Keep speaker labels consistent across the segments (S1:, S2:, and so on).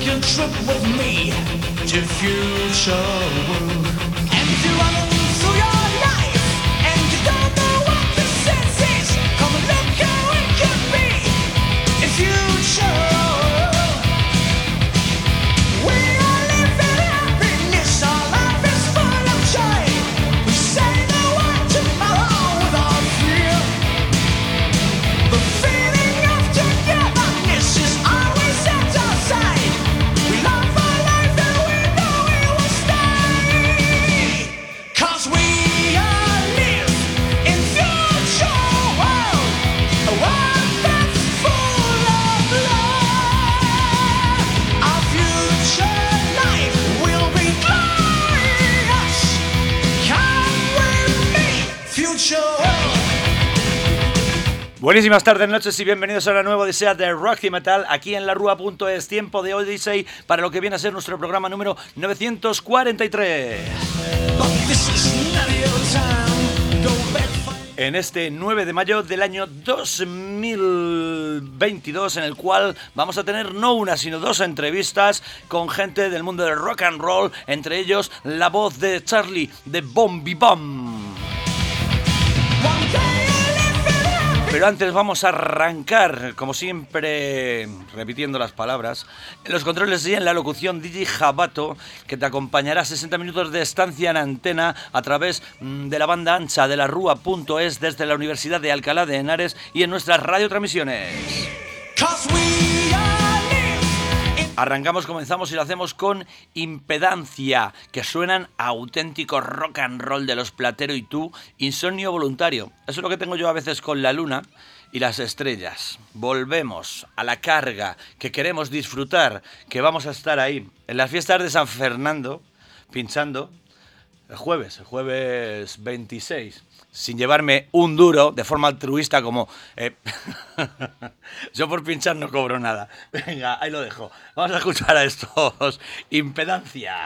S1: can trip with me to future world. And if you're running through your life and you don't know what the sense is, come and look how it could be in future. We are living happiness, our life is full of joy. We say no one tomorrow without fear. The feeling of togetherness is always at our side. We love our life and we know we will stay. 'Cause we all live in future world, a world that's full of love. Our future life will be glorious. Come with me, future world.
S2: Buenísimas tardes, noches y bienvenidos a una nueva odisea de rock y metal aquí en larrua.es. Tiempo de Odyssey para lo que viene a ser nuestro programa número 943.
S1: But this is not your time. Go back.
S2: En este 9 de mayo del año 2022, en el cual vamos a tener no una sino dos entrevistas con gente del mundo del rock and roll, entre ellos la voz de Charlie de Bombi Bom.
S1: One day I live in happiness.
S2: Pero antes vamos a arrancar, como siempre, repitiendo las palabras. En los controles y en la locución, DJ Jabato, que te acompañará 60 minutos de estancia en antena a través de la banda ancha de larrua.es desde la Universidad de Alcalá de Henares y en nuestras radiotransmisiones.
S1: 'Cause we all live in.
S2: Comenzamos y lo hacemos con Impedancia, que suenan a auténtico rock and roll de los Platero y tú, Insomnio Voluntario. Eso es lo que tengo yo a veces con la luna y las estrellas. Volvemos a la carga, que queremos disfrutar, que vamos a estar ahí en las fiestas de San Fernando, pinchando el jueves 26, sin llevarme un duro de forma altruista como... Yo por pinchar no cobro nada. Venga, ahí lo dejo. Vamos a escuchar a estos. Impedancia.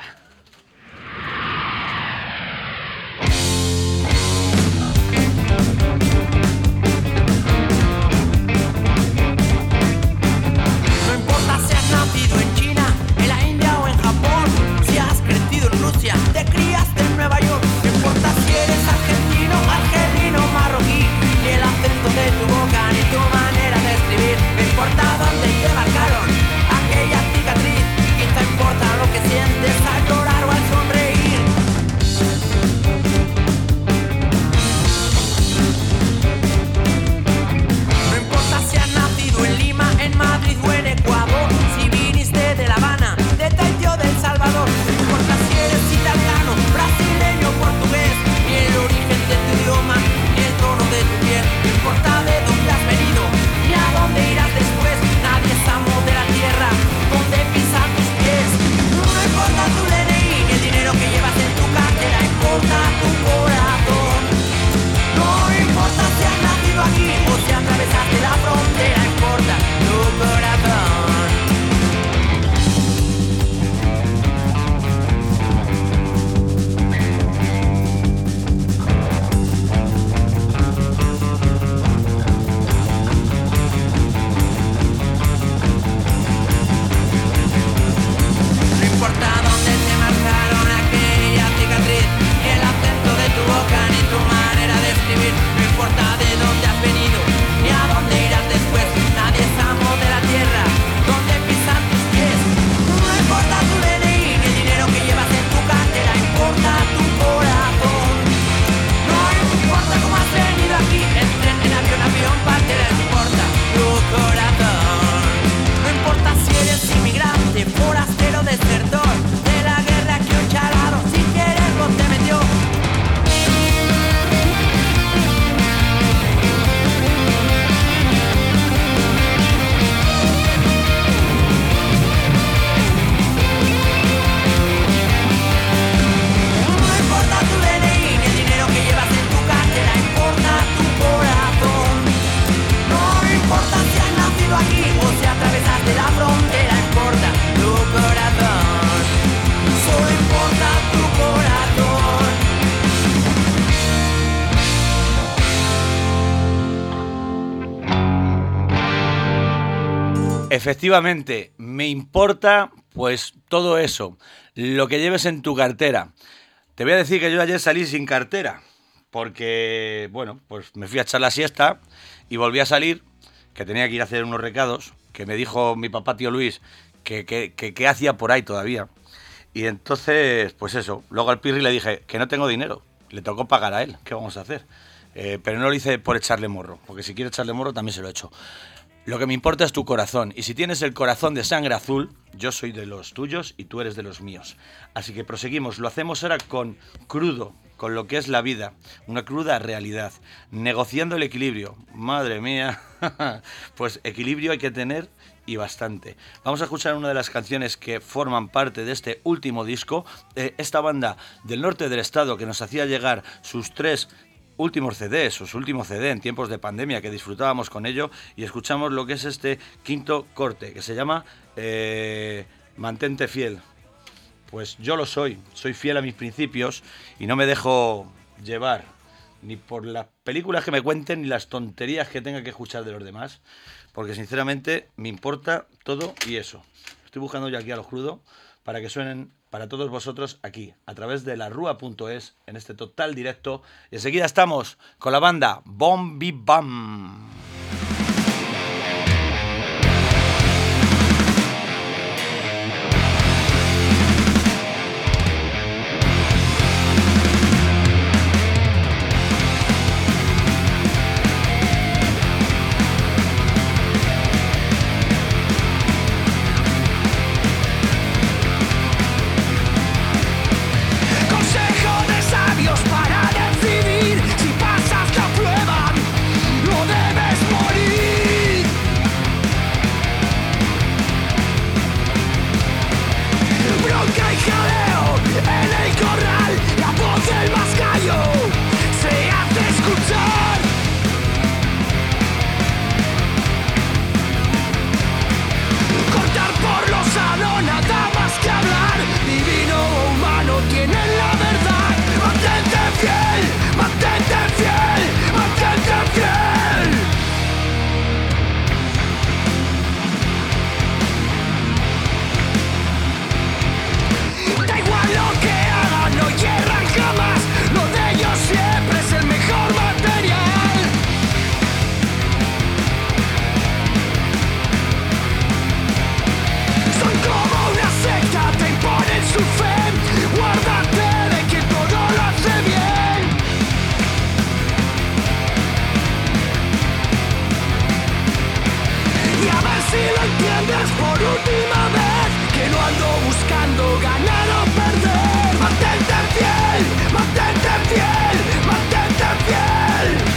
S3: No importa si has nacido en China, en la India o en Japón, si has crecido en Rusia, te criaste en Nueva York. No importa si eres argentino, argelino, marroquí, ni el acento de tu boca, ni tu manera de escribir. No importa dónde te marcaron aquella cicatriz, quizá importa lo que sientes al llorar o al sonreír. No importa si has nacido en Lima, en Madrid o en Ecuador, si viniste de La Habana, de Tahití o de El Salvador. No importa si eres italiano, brasileño o portugués, ni el origen de tu idioma, ni el tono de tu piel. No importa de dónde has venido, ni a dónde irás después. Nadie es amo de la tierra donde pisan tus pies. No importa tu DNI, ni el dinero que llevas en tu cartera, importa tu corazón. No importa si has nacido aquí o si atravesaste la frontera, importa tu corazón. No importa dónde te marcaron aquella cicatriz, ni el acento de tu boca, ni tu manera de escribir. No importa de dónde has venido, ni a dónde irás después. Nadie es amo de la tierra donde pisan tus pies. No importa tu DNI, ni el dinero que llevas en tu cartera, importa tu corazón. No importa cómo has venido aquí, en tren, en avión, partera, importa tu corazón. No importa si eres inmigrante, forastero, desertor, de la guerra que un charado sin querer no te metió. No importa tu DNI, ni el dinero que llevas en tu cartera, importa tu corazón. No importa si has nacido aquí o si atravesaste la frontera, importa tu corazón. Solo importa tu corazón.
S2: Efectivamente, me importa Pues todo eso, lo que lleves en tu cartera. Te voy a decir que yo ayer salí sin cartera, porque, bueno, pues me fui a echar la siesta y volví a salir, que tenía que ir a hacer unos recados, que me dijo mi papá, tío Luis, que hacía por ahí todavía. Y entonces, pues eso, luego al Pirri le dije que no tengo dinero, le tocó pagar a él, ¿qué vamos a hacer? Pero no lo hice por echarle morro, porque si quiere echarle morro también se lo he hecho. Lo que me importa es tu corazón, y si tienes el corazón de sangre azul, yo soy de los tuyos y tú eres de los míos. Así que proseguimos, lo hacemos ahora con crudo, con lo que es la vida, una cruda realidad, negociando el equilibrio. Madre mía, pues equilibrio hay que tener y bastante. Vamos a escuchar una de las canciones que forman parte de este último disco, esta banda del norte del estado que nos hacía llegar sus 3 últimos CDs, su último CD en tiempos de pandemia, que disfrutábamos con ello, y escuchamos lo que es este quinto corte, que se llama Mantente Fiel. Pues yo lo soy fiel a mis principios y no me dejo llevar ni por las películas que me cuenten ni las tonterías que tenga que escuchar de los demás, porque sinceramente me importa todo y eso. Estoy buscando yo aquí a lo crudo para que suenen para todos vosotros aquí, a través de larrua.es, en este total directo. Y enseguida estamos con la banda Bombi Bam.
S1: Consejo de sabios para decidir si pasas la prueba o debes morir. Bronca y jaleo en el corral, la voz del más gallo se hace escuchar. Cortar por lo sano, nada más que hablar. Divino o humano tienen la verdad. Mantente fiel, mantente fiel, mantente fiel. Da igual lo que hagan, no hierran jamás. Lo de ellos siempre es el mejor material. Son como una secta, te imponen su fe. Guárdate de que todo lo hace bien. Y a ver si lo entiendes por última vez, que no ando buscando ganar o perder. Mantente fiel, mantente fiel, mantente fiel.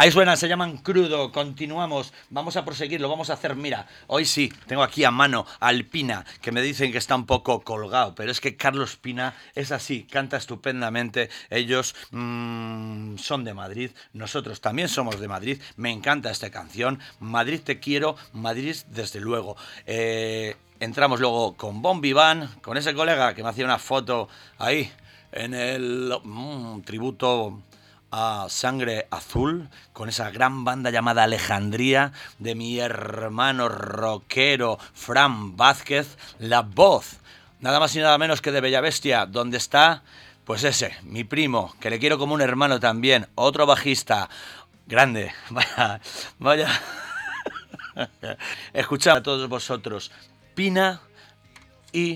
S2: Ahí suenan, se llaman Crudo. Continuamos, vamos a proseguirlo, vamos a hacer, mira, hoy sí, tengo aquí a mano al Pina, que me dicen que está un poco colgado, pero es que Carlos Pina es así, canta estupendamente. Ellos son de Madrid, nosotros también somos de Madrid. Me encanta esta canción, Madrid te quiero, Madrid desde luego. Entramos luego con Bon Vivant, con ese colega que me hacía una foto ahí en el tributo a Sangre Azul, con esa gran banda llamada Alejandría, de mi hermano rockero Fran Vázquez, la voz, nada más y nada menos que de Bella Bestia, donde está, pues ese, mi primo, que le quiero como un hermano también, otro bajista, grande, vaya, escuchad a todos vosotros, Pina y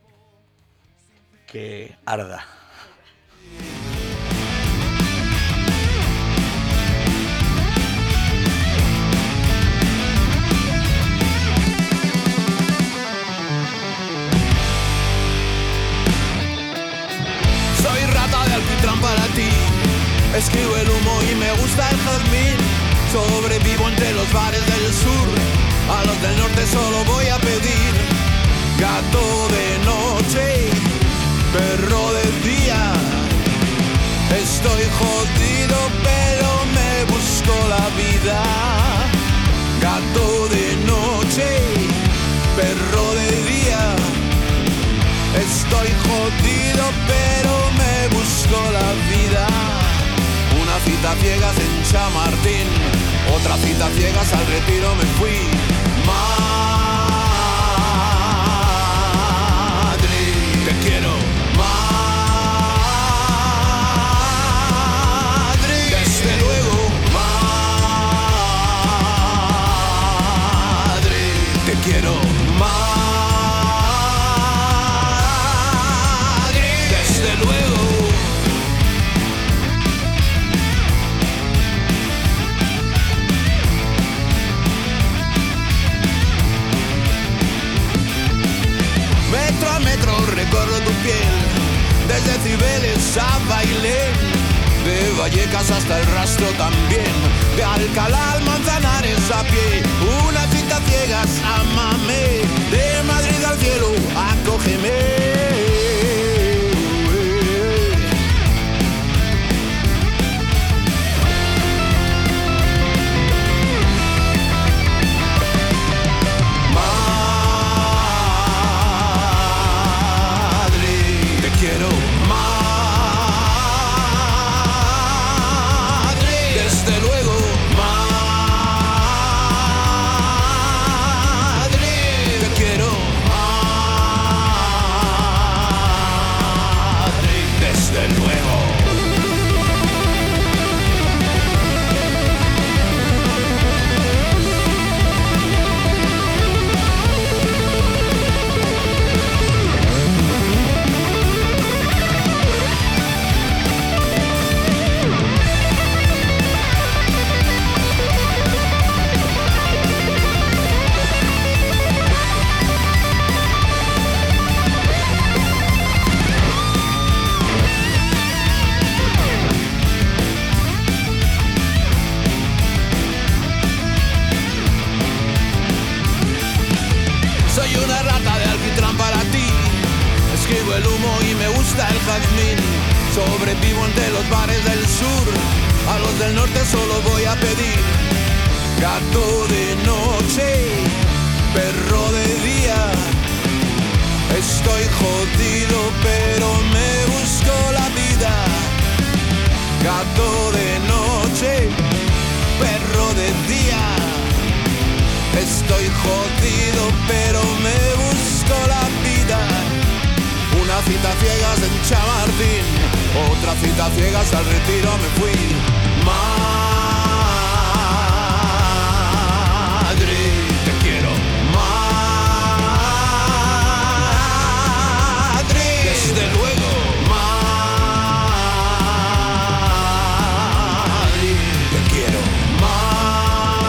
S2: que arda.
S1: Soy rata de alquitrán para ti, esquivo el humo y me gusta el jazmín. Sobrevivo entre los bares del sur, a los del norte solo voy a pedir gato de noche, perro de día. Estoy jodido pero me busco la vida. Gato de noche, perro de día. Estoy jodido pero me busco la vida. Una cita ciegas en Chamartín, otra cita ciegas al Retiro me fui. Madrid, te quiero. Madrid, desde luego. Madrid, te quiero. Madrid, desde luego. Metro a metro recorro tu piel, desde Cibeles a Bailén, de Vallecas hasta el Rastro también, de Alcalá al Manzanares a pie. Una cita ciegas, ámame, de Madrid al cielo, acógeme. El humo y me gusta el jazmín. Sobrevivo entre los bares del sur, a los del norte solo voy a pedir gato de noche, perro de día. Estoy jodido pero me busco la vida. Gato de noche, perro de día. Estoy jodido pero me busco la vida. Una cita ciegas en Chamartín, otra cita ciegas al Retiro me fui. Madrid, te quiero. Madrid, desde luego. Madrid, te quiero.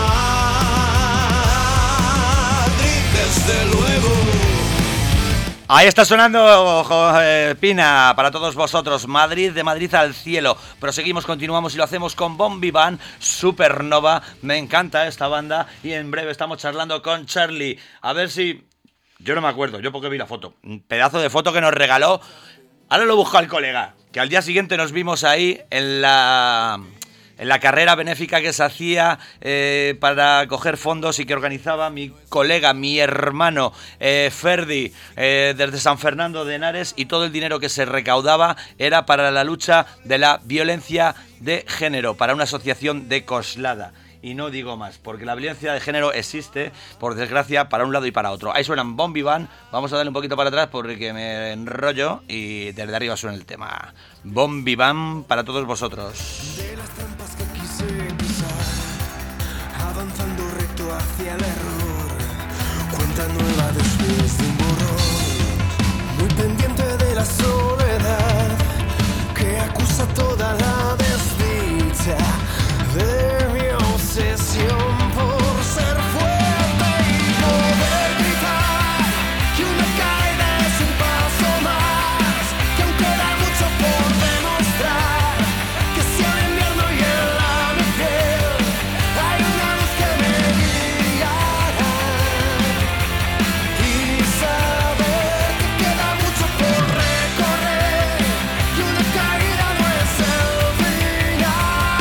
S1: Madrid, desde luego.
S2: Ahí está sonando Pina para todos vosotros. Madrid, de Madrid al cielo. Proseguimos, continuamos y lo hacemos con Bombi Band, Supernova. Me encanta esta banda y en breve estamos charlando con Charlie. A ver si... Yo no me acuerdo, yo porque vi la foto. Un pedazo de foto que nos regaló. Ahora lo busca el colega. Que al día siguiente nos vimos ahí en la carrera benéfica que se hacía para coger fondos y que organizaba mi colega, mi hermano Ferdi, desde San Fernando de Henares, y todo el dinero que se recaudaba era para la lucha de la violencia de género, para una asociación de Coslada. Y no digo más, porque la violencia de género existe, por desgracia, para un lado y para otro. Ahí suenan Bombi Band, vamos a darle un poquito para atrás porque me enrollo y desde arriba suena el tema. Bombi Band para todos vosotros.
S1: De las trampas que quise pisar, avanzando recto hacia el error, cuenta nueva después de un borrón, muy pendiente de la soledad que acusa toda la desdicha de mi obsesión por ser fuerte y poder gritar que una caída es un paso más, que aún queda mucho por demostrar, que si el invierno hiela mi piel hay una luz que me guiará, y saber que queda mucho por recorrer, y una caída no es el final.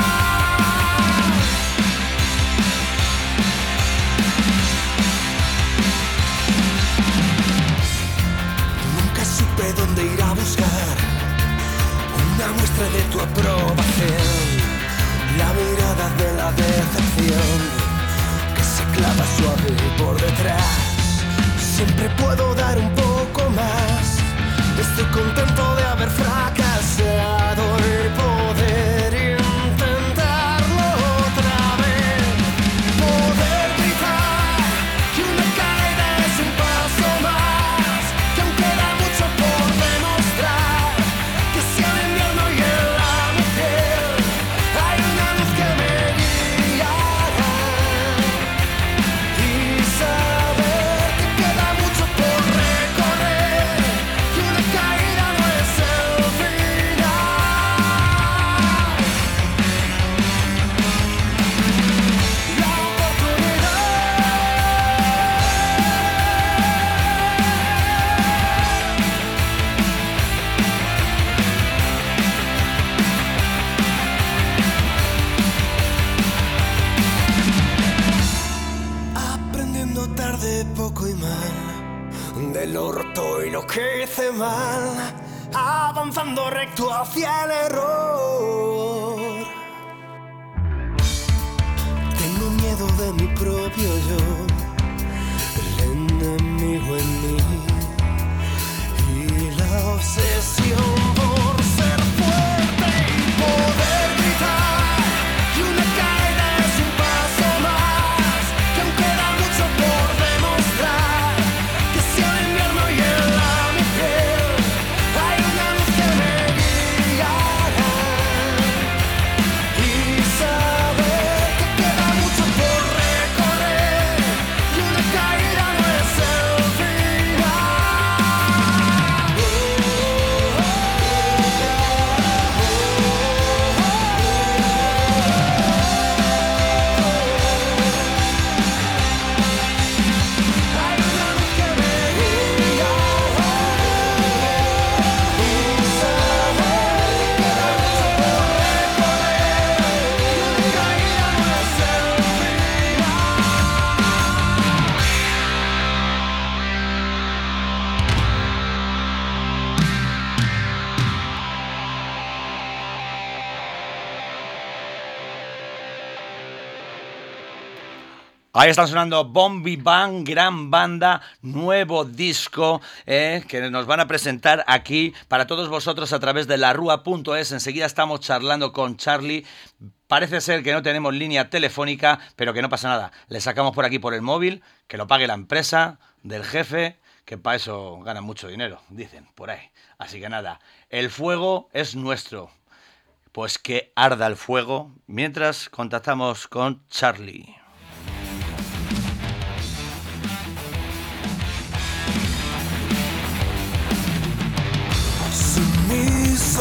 S1: Nunca supe dónde ir a buscar una muestra de tu aprobación, la mirada de la decepción que se clava suave por detrás. Siempre puedo dar un poco más, estoy contento de haber fracasado y poder intentarlo otra vez, poder gritar que una caída es un paso más, que aún queda mucho por demostrar, que si el invierno hiela mi piel hay una luz que me guiará, y saber que queda mucho por recorrer, que una caída no es el final. La oportunidad. Aprendiendo tarde, poco y mal, del orto y lo que hice mal, avanzando recto hacia el error. Tengo miedo de mi propio yo, el enemigo en mí, y la obsesión por ser fuerte y poder gritar que una caída es un paso más, que aún queda mucho por demostrar, que si el invierno hiela mi piel hay una luz que me guiará, y saber que queda mucho por recorrer, y una caída no es el final. Hay una luz que me guiará, y saber que queda mucho por recorrer, y una caída no es el final.
S2: Ahí están sonando Bombi Band, gran banda, nuevo disco que nos van a presentar aquí para todos vosotros a través de larrua.es. Enseguida estamos charlando con Charlie. Parece ser que no tenemos línea telefónica, pero que no pasa nada. Le sacamos por aquí por el móvil, que lo pague la empresa del jefe, que para eso ganan mucho dinero, dicen por ahí. Así que nada, el fuego es nuestro. Pues que arda el fuego mientras contactamos con Charlie.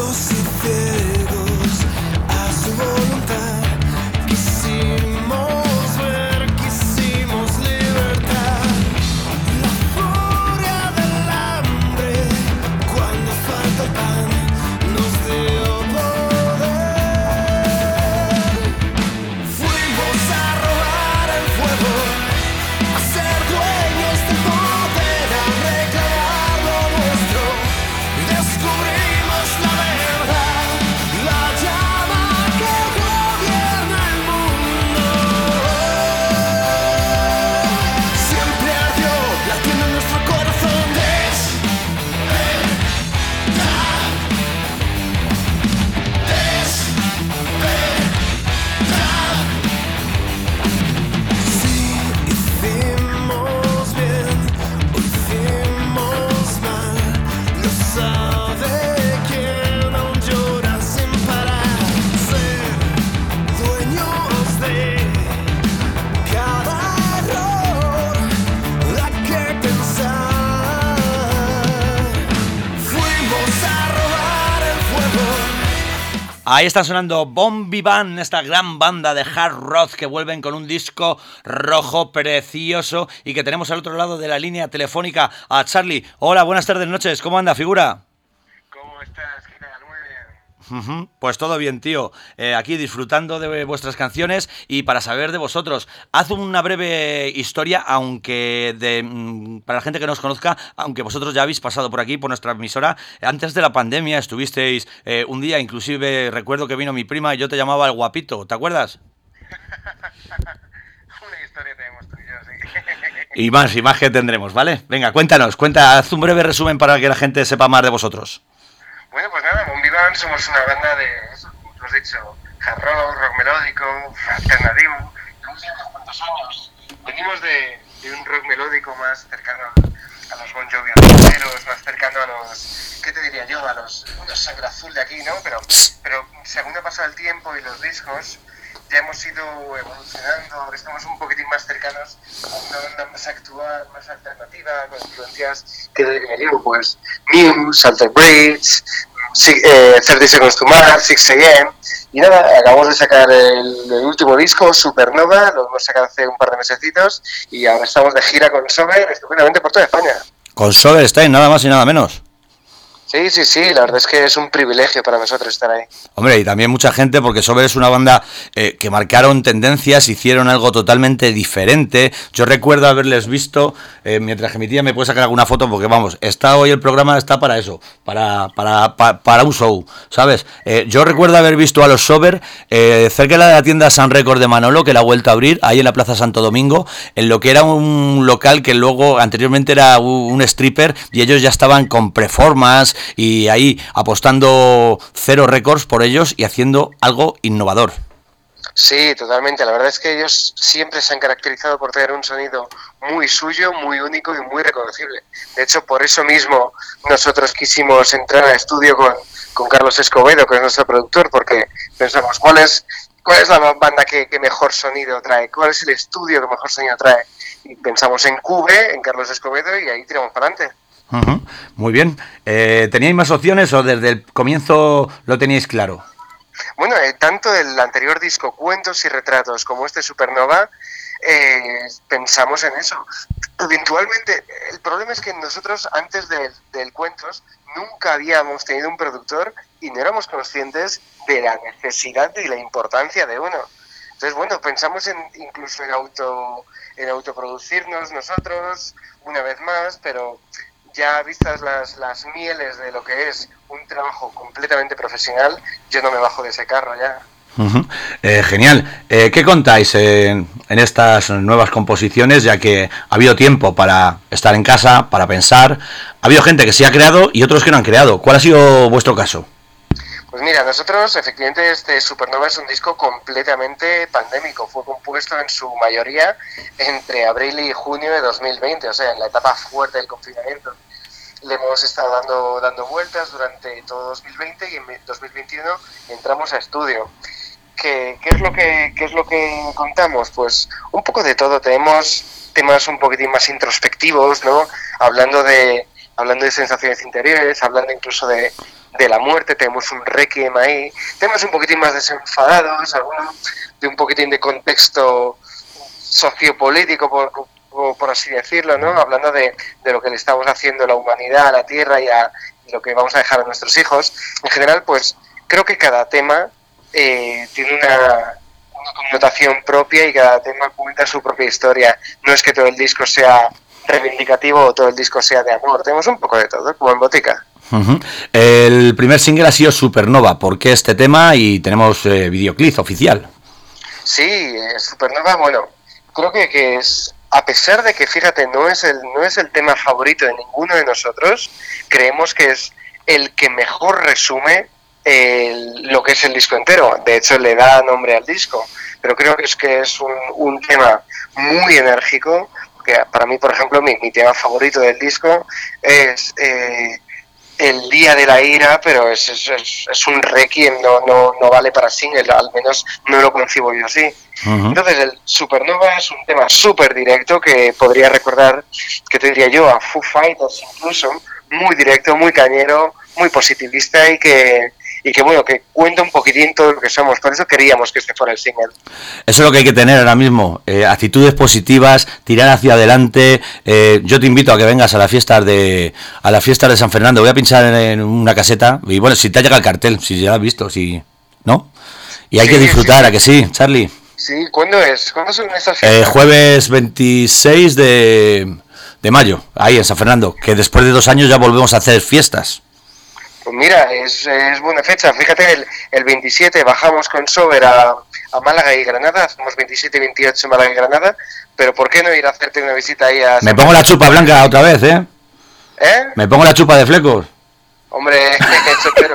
S1: sordos y ciegos a su voluntad. Quisimos ver, quisimos libertad. La furia del hambre, cuando falta el pan, nos dio poder. Fuimos a robar el fuego, a ser dueños del poder, a reclamar lo nuestro. Y descubrimos la verdad, la llama que gobierna el mundo. Siempre ardió, latiendo en nuestro corazón. Si hicimos bien o hicimos mal, lo sabe quien aún llora sin parar. Ser dueños de cada error, hay que pensar. Fuimos a robar el fuego.
S2: Ahí está sonando Bon Vivant, esta gran banda de hard rock que vuelven con un disco rojo precioso y que tenemos al otro lado de la línea telefónica a Charlie. Hola, buenas tardes, noches, ¿cómo anda, figura?
S4: ¿Cómo estás? ¿Qué tal? Muy bien.
S2: Pues todo bien, tío. Aquí disfrutando de vuestras canciones y para saber de vosotros. Haz una breve historia, aunque para la gente que no os conozca, aunque vosotros ya habéis pasado por aquí, por nuestra emisora. Antes de la pandemia estuvisteis un día, inclusive recuerdo que vino mi prima y yo te llamaba el guapito, ¿te acuerdas?
S4: Una historia tenemos tú y yo, sí.
S2: Y más que tendremos, ¿vale? Venga, haz un breve resumen para que la gente sepa más de vosotros.
S4: Bueno, pues nada, Bon Vivant somos una banda de, eso, como tú has dicho, hard rock melódico, alternativo. Llevamos ya unos cuantos años. Venimos de un rock melódico más cercano a los Bon Jovi ochenteros, más cercano a los, ¿qué te diría yo? A los Sangre Azul de aquí, ¿no? Pero según ha pasado el tiempo y los discos, ya hemos ido evolucionando, ahora estamos un poquitín más cercanos a una banda más actual, más alternativa, con influencias, ¿qué te diría yo? Pues Muse, Alter Bridge, 30 Seconds to Mars, 6 AM. Y nada, acabamos de sacar el último disco, Supernova, lo hemos sacado hace un par de mesecitos y ahora estamos de gira con Sober, estupendamente por toda España.
S2: Con Sober estáis, nada más y nada menos.
S4: Sí, la verdad es que es un privilegio para nosotros estar ahí.
S2: Hombre, y también mucha gente, porque Sober es una banda que marcaron tendencias, hicieron algo totalmente diferente. Yo recuerdo haberles visto, mientras que mi tía me puede sacar alguna foto, porque vamos, hoy el programa está para eso, para un show, ¿sabes? Yo recuerdo haber visto a los Sober cerca de la tienda Sun Record de Manolo, que la ha vuelto a abrir, ahí en la Plaza Santo Domingo, en lo que era un local que luego anteriormente era un stripper, y ellos ya estaban con performance y ahí apostando Cero Records por ellos y haciendo algo innovador.
S4: Sí, totalmente. La verdad es que ellos siempre se han caracterizado por tener un sonido muy suyo, muy único y muy reconocible. De hecho, por eso mismo nosotros quisimos entrar al estudio con Carlos Escobedo, que es nuestro productor, porque pensamos, ¿cuál es la banda que mejor sonido trae? ¿Cuál es el estudio que mejor sonido trae? Y pensamos en Cube, en Carlos Escobedo, y ahí tiramos para adelante.
S2: Uh-huh. Muy bien. ¿Teníais más opciones o desde el comienzo lo teníais claro?
S4: Bueno, tanto el anterior disco, Cuentos y Retratos, como este Supernova, pensamos en eso. Eventualmente, el problema es que nosotros, antes del Cuentos, nunca habíamos tenido un productor y no éramos conscientes de la necesidad y la importancia de uno. Entonces, bueno, pensamos incluso en autoproducirnos nosotros, una vez más, pero ya vistas las mieles de lo que es un trabajo completamente profesional, yo no me bajo de ese carro ya.
S2: Uh-huh. Genial. ¿Qué contáis en estas nuevas composiciones, ya que ha habido tiempo para estar en casa, para pensar? Ha habido gente que sí ha creado y otros que no han creado. ¿Cuál ha sido vuestro caso?
S4: Pues mira, nosotros efectivamente este Supernova es un disco completamente pandémico. Fue compuesto en su mayoría entre abril y junio de 2020, o sea, en la etapa fuerte del confinamiento. Le hemos estado dando vueltas durante todo 2020 y en 2021 entramos a estudio. ¿Qué es lo que contamos? Pues un poco de todo. Tenemos temas un poquitín más introspectivos, ¿no? Hablando de sensaciones interiores, hablando incluso de de la muerte, tenemos un requiem ahí, tenemos un poquitín más desenfadados, algunos de un poquitín de contexto sociopolítico, por así decirlo, ¿no? Hablando de lo que le estamos haciendo a la humanidad, a la Tierra y lo que vamos a dejar a nuestros hijos. En general, pues creo que cada tema tiene una connotación propia y cada tema cuenta su propia historia. No es que todo el disco sea reivindicativo o todo el disco sea de amor, tenemos un poco de todo, como en Botica.
S2: Uh-huh. El primer single ha sido Supernova. ¿Por qué este tema? Y tenemos videoclip oficial.
S4: Sí, Supernova, bueno, creo que es, a pesar de que, fíjate, no es el tema favorito de ninguno de nosotros, creemos que es el que mejor resume lo que es el disco entero. De hecho, le da nombre al disco, pero creo que es un tema muy enérgico, que para mí, por ejemplo, mi tema favorito del disco es El Día de la Ira, pero es un requiem, no vale para single, al menos no lo concibo yo así. Uh-huh. Entonces el Supernova es un tema súper directo que podría recordar, que te diría yo, a Foo Fighters incluso, muy directo, muy cañero, muy positivista y que bueno, que cuenta un poquitín todo lo que somos. Por eso queríamos que este fuera el single.
S2: Eso es lo que hay que tener ahora mismo, actitudes positivas, tirar hacia adelante. Yo te invito a que vengas a las fiestas de San Fernando. Voy a pinchar en una caseta y bueno, si te ha llegado el cartel, si ya lo has visto, si ¿no? Y hay que disfrutar, sí. ¿A que sí, Charlie?
S4: Sí, ¿cuándo es? ¿Cuándo son esas fiestas?
S2: Jueves 26 de mayo, ahí en San Fernando, que después de 2 años ya volvemos a hacer fiestas.
S4: Pues mira, es buena fecha. Fíjate, el 27 bajamos con Sober a Málaga y Granada, hacemos 27 y 28 Málaga y Granada, pero ¿por qué no ir a hacerte una visita ahí a...
S2: Me pongo la chupa blanca otra vez, ¿eh?
S4: ¿Eh?
S2: Me pongo la chupa de flecos.
S4: Hombre, chopero.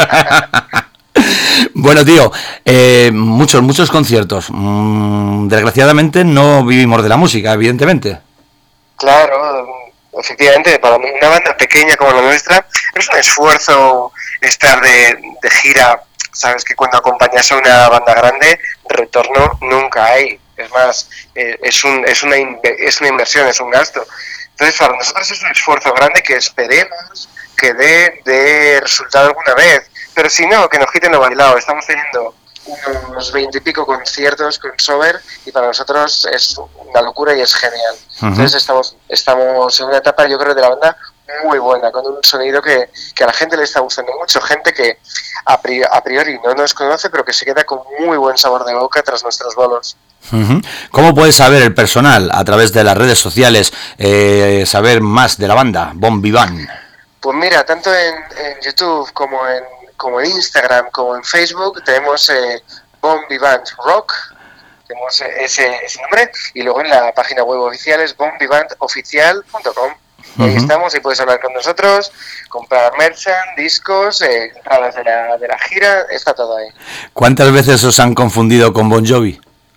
S2: Bueno, tío, muchos conciertos. Desgraciadamente no vivimos de la música, evidentemente.
S4: Claro, efectivamente, para una banda pequeña como la nuestra es un esfuerzo estar de gira. Sabes que cuando acompañas a una banda grande, retorno nunca hay. Es más, es una inversión, es un gasto. Entonces, para nosotros es un esfuerzo grande que esperemos que dé resultado alguna vez. Pero si no, que nos quiten lo bailado. Estamos teniendo unos 20 y pico conciertos con Sober y para nosotros es una locura y es genial. Uh-huh. Entonces estamos en una etapa, yo creo, de la banda muy buena, con un sonido que a la gente le está gustando mucho, gente que a priori no nos conoce, pero que se queda con muy buen sabor de boca tras nuestros bolos.
S2: Uh-huh. ¿Cómo puede saber el personal a través de las redes sociales saber más de la banda, Bon Vivant?
S4: Pues mira, tanto en YouTube como en Instagram, como en Facebook, tenemos Bon Vivant Rock, tenemos ese nombre, y luego en la página web oficial es bonvivantoficial.com. Uh-huh. Ahí estamos, ahí puedes hablar con nosotros, comprar merchan, discos, entradas de la gira, está todo ahí.
S2: ¿Cuántas veces os han confundido con Bon Jovi?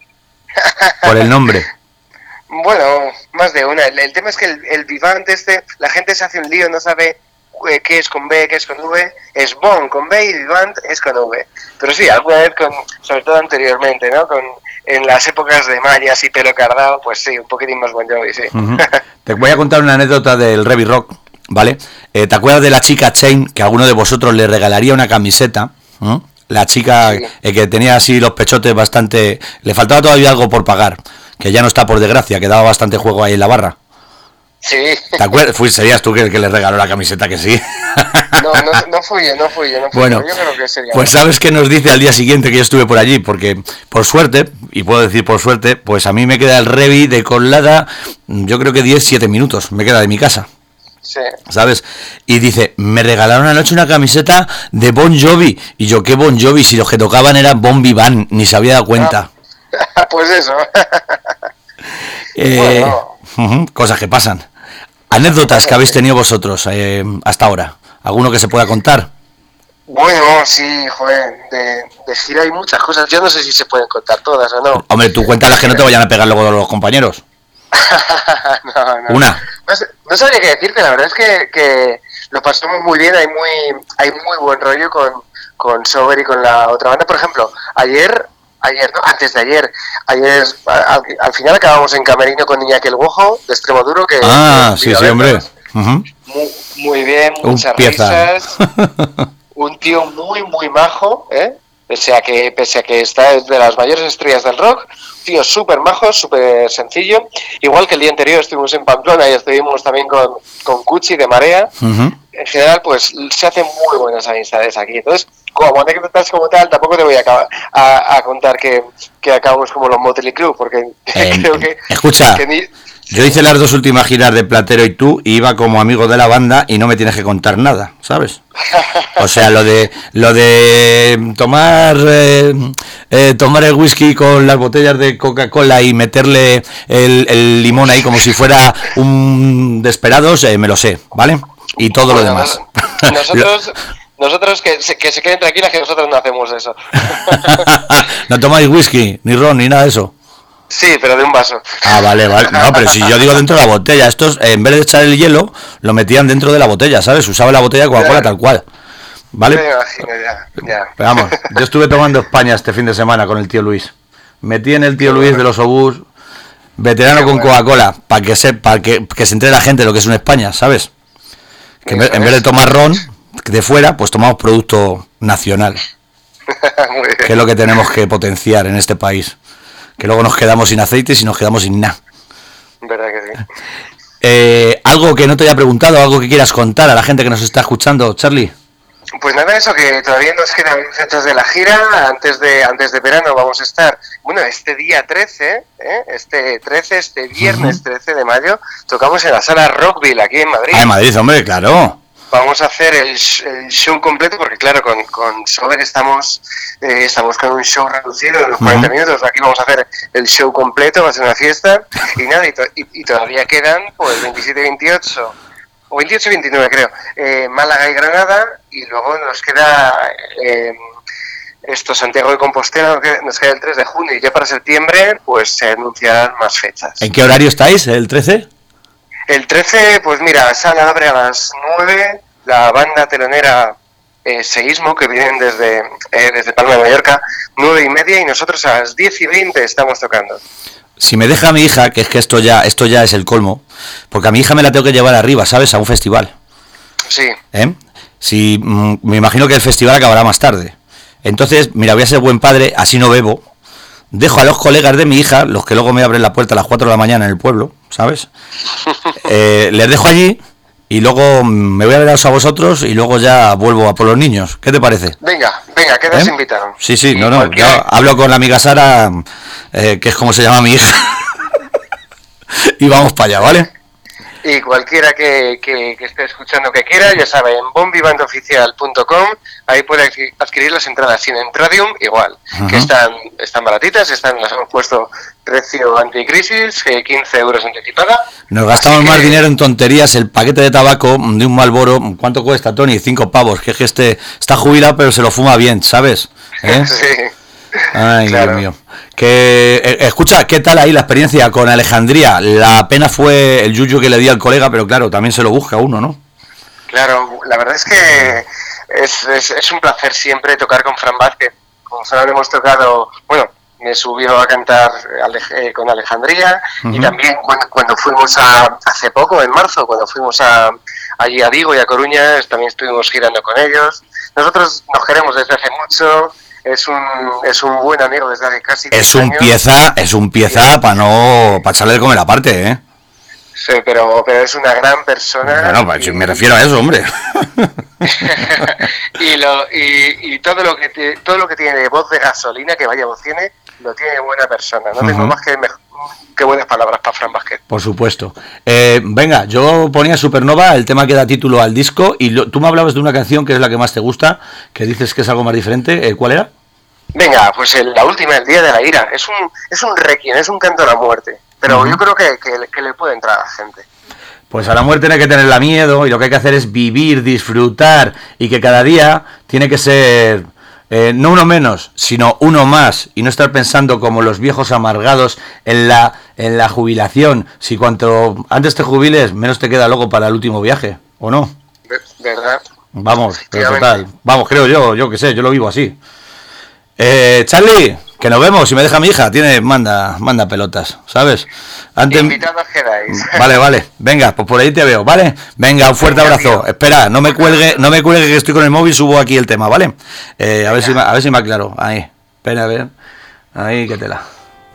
S2: Por el nombre.
S4: Bueno, más de una. El tema es que el Vivant la gente se hace un lío, no sabe qué es con B, qué es con V, es Bon con B y Vivant es con V. Pero sí, alguna vez, sobre todo anteriormente, ¿no? En las épocas de mallas y pelo cardado, pues sí, un poquitín más Bon Jovi, sí. Uh-huh.
S2: Te voy a contar una anécdota del Heavy Rock, ¿vale? ¿Te acuerdas de la chica Chain, que a alguno de vosotros le regalaría una camiseta? La chica sí. Que tenía así los pechotes bastante... Le faltaba todavía algo por pagar, que ya no está por desgracia, que daba bastante juego ahí en la barra.
S4: Sí.
S2: ¿Te acuerdas? Serías tú que le regaló la camiseta, que sí.
S4: No fui yo.
S2: Bueno,
S4: yo creo que sería.
S2: Pues sabes qué nos dice al día siguiente que yo estuve por allí, porque por suerte, y puedo decir por suerte, pues a mí me queda el Revi de Colada, yo creo que 10-7 minutos, me queda de mi casa.
S4: Sí.
S2: ¿Sabes? Y dice, me regalaron anoche una camiseta de Bon Jovi. Y yo, ¿qué Bon Jovi? Si los que tocaban eran Bon Vivant, ni se había dado cuenta.
S4: Pues eso.
S2: Bueno. Cosas que pasan. Anécdotas que habéis tenido vosotros hasta ahora. ¿Alguno que se pueda contar?
S4: Bueno, sí, joder, de gira hay muchas cosas. Yo no sé si se pueden contar todas o no.
S2: Hombre, tú cuéntalas que no te vayan a pegar luego los compañeros.
S4: No.
S2: Una.
S4: No sabría qué decirte, la verdad es que lo pasamos muy bien, hay muy buen rollo con Sober y con la otra banda. Por ejemplo, ayer no, antes de ayer al final acabamos en camerino con Iñaki el Guojo de Extremoduro, que
S2: sí, hombre. Uh-huh.
S4: Muy bien, muchas risas. un tío muy, muy majo, pese a que está de las mayores estrellas del rock, tío súper majo, súper sencillo. Igual que el día anterior estuvimos en Pamplona y estuvimos también con Cuchi de Marea. En general, pues se hacen muy buenas amistades aquí. Entonces, como anécdotas como tal, tampoco te voy a contar que acabamos como los Motley Crue, porque creo que...
S2: Escucha, yo hice las 2 últimas giras de Platero y tú, y iba como amigo de la banda y no me tienes que contar nada, ¿sabes? O sea, lo de tomar el whisky con las botellas de Coca-Cola y meterle el limón ahí como si fuera un Desperados, me lo sé, ¿vale? Y todo lo demás.
S4: Nosotros que se queden tranquilas, que nosotros no hacemos eso.
S2: ¿No tomáis whisky, ni ron, ni nada de eso?
S4: Sí, pero de un vaso.
S2: Ah, vale. No, pero si yo digo dentro de la botella, estos en vez de echar el hielo, lo metían dentro de la botella, ¿sabes? Usaba la botella de Coca-Cola tal cual. ¿Vale?
S4: Me imagino, ya.
S2: Pero vamos, yo estuve tomando España este fin de semana con el tío Luis. Metí en el tío Luis de los obús, veterano con Coca-Cola, para que se entere la gente lo que es una España, ¿sabes? Que en vez de tomar ron de fuera, pues tomamos producto nacional. Que es lo que tenemos que potenciar en este país. Que luego nos quedamos sin aceite y nos quedamos sin nada.
S4: ¿Verdad que sí?
S2: Algo que no te haya preguntado, algo que quieras contar a la gente que nos está escuchando, Charlie.
S4: Pues nada, eso, que todavía nos quedan fechas de la gira. Antes de verano vamos a estar, bueno, este día 13, este viernes 13 de mayo, tocamos en la sala Rockville, aquí en Madrid.
S2: Ah, en Madrid, hombre, claro.
S4: Vamos a hacer el show completo, porque claro, con Sober estamos con un show reducido de unos 40 minutos. Aquí vamos a hacer el show completo, va a ser una fiesta. Y nada, y todavía quedan pues 27 y 28, o 28 y 29 creo, Málaga y Granada, y luego nos queda Santiago de Compostela, nos queda el 3 de junio, y ya para septiembre pues se anunciarán más fechas.
S2: ¿En qué horario estáis, el 13?
S4: El 13, pues mira, sala abre a las 9, la banda telonera Seísmo, que vienen desde Palma de Mallorca, 9:30, y nosotros a las 10:20 estamos tocando.
S2: Si me deja mi hija, que es que esto ya es el colmo, porque a mi hija me la tengo que llevar arriba, ¿sabes? A un festival.
S4: Sí.
S2: Si, me imagino que el festival acabará más tarde. Entonces, mira, voy a ser buen padre, así no bebo. Dejo a los colegas de mi hija, los que luego me abren la puerta a las 4 de la mañana en el pueblo, ¿sabes? Les dejo allí y luego me voy a veros a vosotros y luego ya vuelvo a por los niños. ¿Qué te parece?
S4: Venga, quedas invitado.
S2: Sí, no, yo hablo con la amiga Sara, que es como se llama mi hija, y vamos para allá, ¿vale?
S4: Y cualquiera que esté escuchando que quiera, ya sabe, en bombibandooficial.com, ahí puede adquirir las entradas. Sin Entradium, igual, que están baratitas, las hemos puesto precio anticrisis, 15 euros anticipada.
S2: Nos gastamos más dinero en tonterías. El paquete de tabaco de un Marlboro, ¿cuánto cuesta, Tony? 5 pavos, que es que está jubilado pero se lo fuma bien, ¿sabes?
S4: Sí.
S2: Ay,
S4: claro.
S2: Dios mío. Que escucha, ¿qué tal ahí la experiencia con Alejandría? La pena fue el yuyu que le di al colega, pero claro, también se lo busca uno, ¿no?
S4: Claro, la verdad es que es un placer siempre tocar con Fran Vázquez. Como solo hemos tocado, bueno, me subió a cantar con Alejandría, y también cuando fuimos hace poco, en marzo, cuando fuimos allí a Vigo y a Coruña, también estuvimos girando con ellos. Nosotros nos queremos desde hace mucho. Es un buen amigo desde hace casi 10 años.
S2: Es un pieza para echarle de comer aparte, ¿eh?
S4: Sí, pero es una gran persona.
S2: Bueno, pues me refiero a eso, hombre.
S4: y todo lo que tiene de voz de gasolina, que vaya voz tiene, lo tiene buena persona. No tengo más que buenas palabras para Fran Vázquez.
S2: Por supuesto. Venga, yo ponía Supernova, el tema que da título al disco, y tú me hablabas de una canción que es la que más te gusta, que dices que es algo más diferente. ¿Cuál era?
S4: Venga, pues la última, El Día de la Ira. Es un requiem, es un canto a la muerte. Pero yo creo que le puede entrar a la gente.
S2: Pues a la muerte no hay que tenerla miedo, y lo que hay que hacer es vivir, disfrutar, y que cada día tiene que ser no uno menos, sino uno más, y no estar pensando como los viejos amargados en la jubilación. Si cuanto antes te jubiles, menos te queda luego para el último viaje, ¿o no?
S4: ¿Verdad?
S2: Vamos, pero total. Vamos, creo yo que sé, yo lo vivo así. Charlie, Que nos vemos, si me deja mi hija, manda pelotas, ¿sabes?
S4: Invitados quedáis.
S2: Vale, venga, pues por ahí te veo, ¿vale? Venga, un fuerte
S4: Venga,
S2: abrazo.
S4: tío.
S2: Espera, no me cuelgue que estoy con el móvil, subo aquí el tema, ¿vale? A ver si me aclaro. Ahí, espera, a ver. Ahí, qué tela.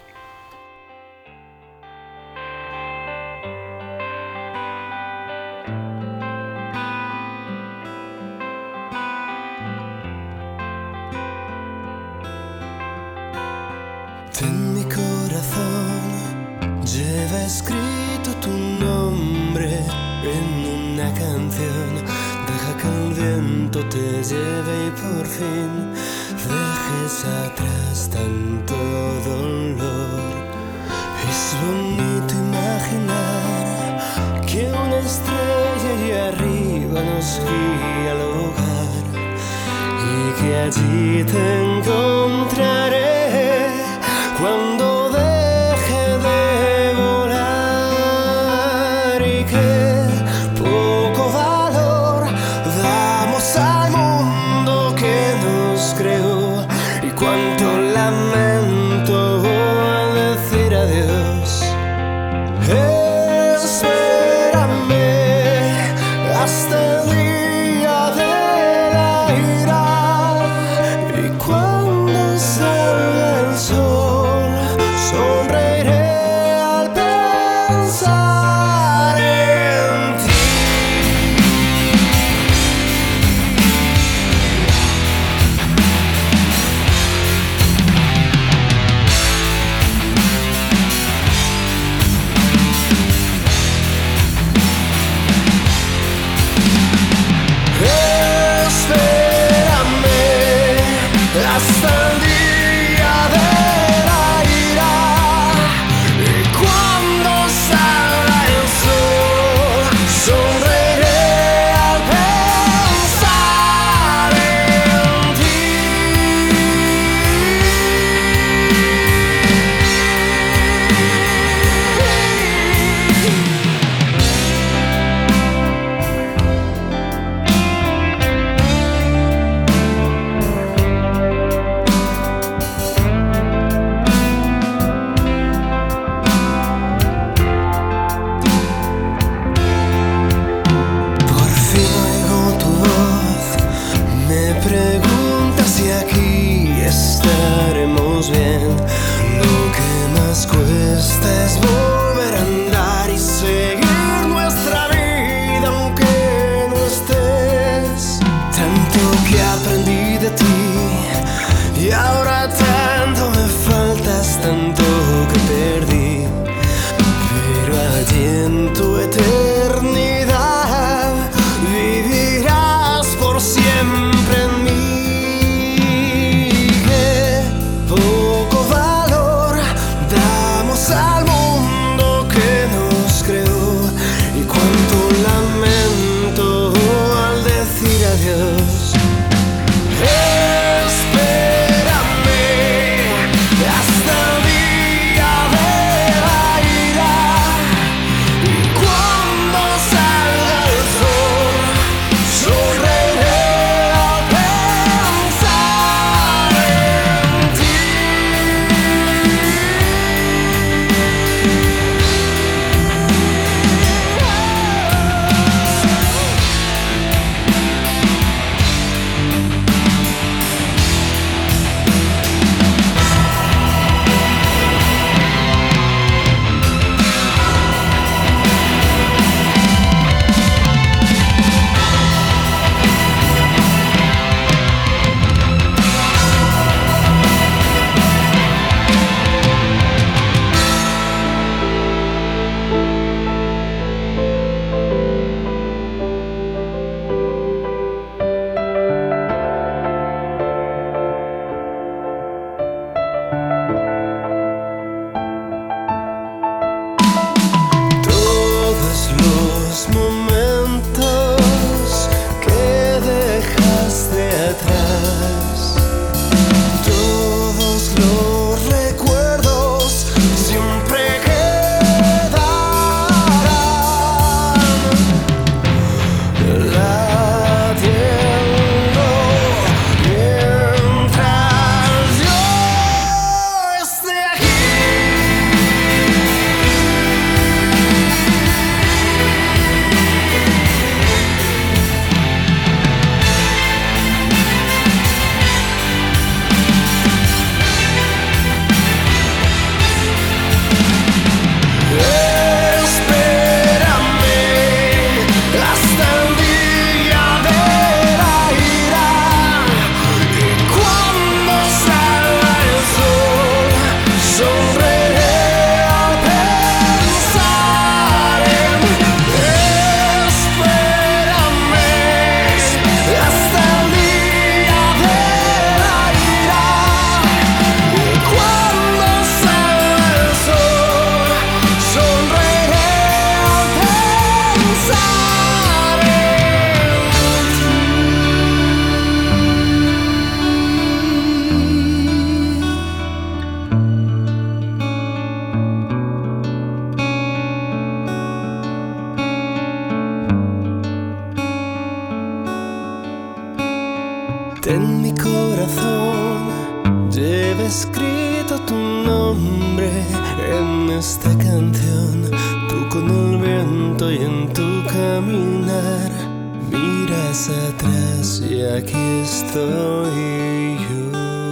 S5: En mi corazón lleva escrito tu nombre en una canción. Deja que el viento te lleve y por fin dejes atrás tanto dolor. Es bonito imaginar que una estrella allí arriba nos guía al hogar y que allí te encontraré. Cuando deje de volar y que poco valor damos al mundo que nos creó y cuánto lamento decir adiós. Espérame hasta el día de la ira y cuando salga el sol sonreiré al pensar en ti. Espérame hasta el día de la ira y cuando salga el sol sonreiré al pensar en ti. Por fin oigo tu voz, me pregunta si aquí estaremos bien. Lo que más cuesta es volver a andar y ser En mi corazón lleva escrito tu nombre en esta canción. Tú con el viento y en tu caminar miras atrás y aquí estoy yo.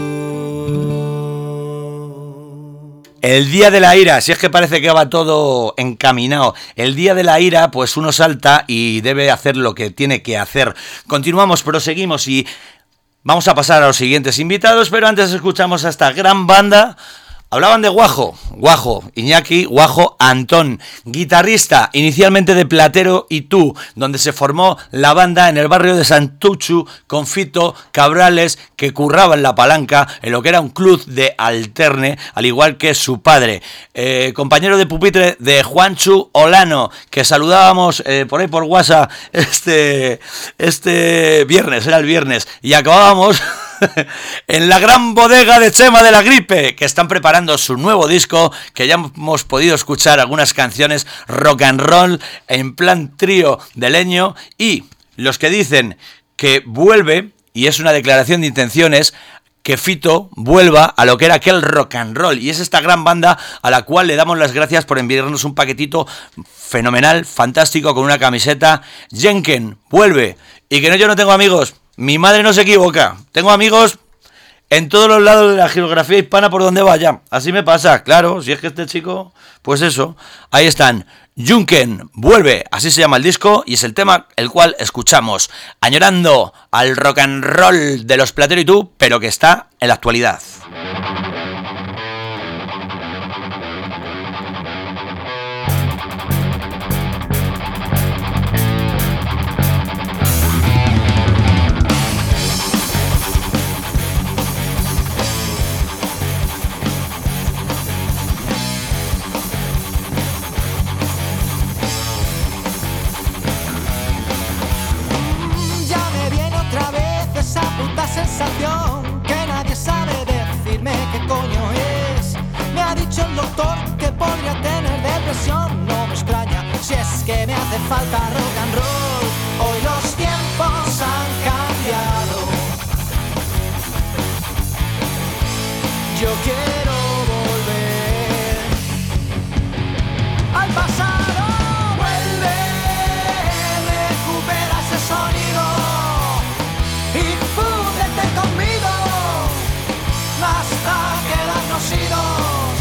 S2: El día de la ira, si es que parece que va todo encaminado. El día de la ira, pues uno salta y debe hacer lo que tiene que hacer. Continuamos, proseguimos y vamos a pasar a los siguientes invitados, pero antes escuchamos a esta gran banda. Hablaban de Guajo, Iñaki Guajo Antón, guitarrista inicialmente de Platero y Tú, donde se formó la banda en el barrio de Santuchu con Fito Cabrales, que curraba en La Palanca, en lo que era un club de alterne, al igual que su padre. Compañero de pupitre de Juanchu Olano, que saludábamos por ahí por WhatsApp este viernes, era el viernes, y acabábamos en la gran bodega de Chema de la Gripe, que están preparando su nuevo disco, que ya hemos podido escuchar algunas canciones rock and roll en plan trío de leño, y los que dicen que vuelve, y es una declaración de intenciones, que Fito vuelva a lo que era aquel rock and roll, y es esta gran banda a la cual le damos las gracias por enviarnos un paquetito fenomenal, fantástico, con una camiseta. Jenken vuelve, y que no, yo no tengo amigos. Mi madre no se equivoca. Tengo amigos en todos los lados de la geografía hispana por donde vaya. Así me pasa, claro. Si es que este chico, pues eso. Ahí están. Junken vuelve, así se llama el disco, y es el tema el cual escuchamos. Añorando al rock and roll de los Platero y Tú, pero que está en la actualidad.
S1: Sensación que nadie sabe decirme qué coño es. Me ha dicho el doctor que podría tener depresión. No me extraña si es que me hace falta rock and roll. Hoy los tiempos han cambiado. Yo quiero volver al pasado. Vuelve, recupera ese sonido y fúndete conmigo hasta quedarnos idos.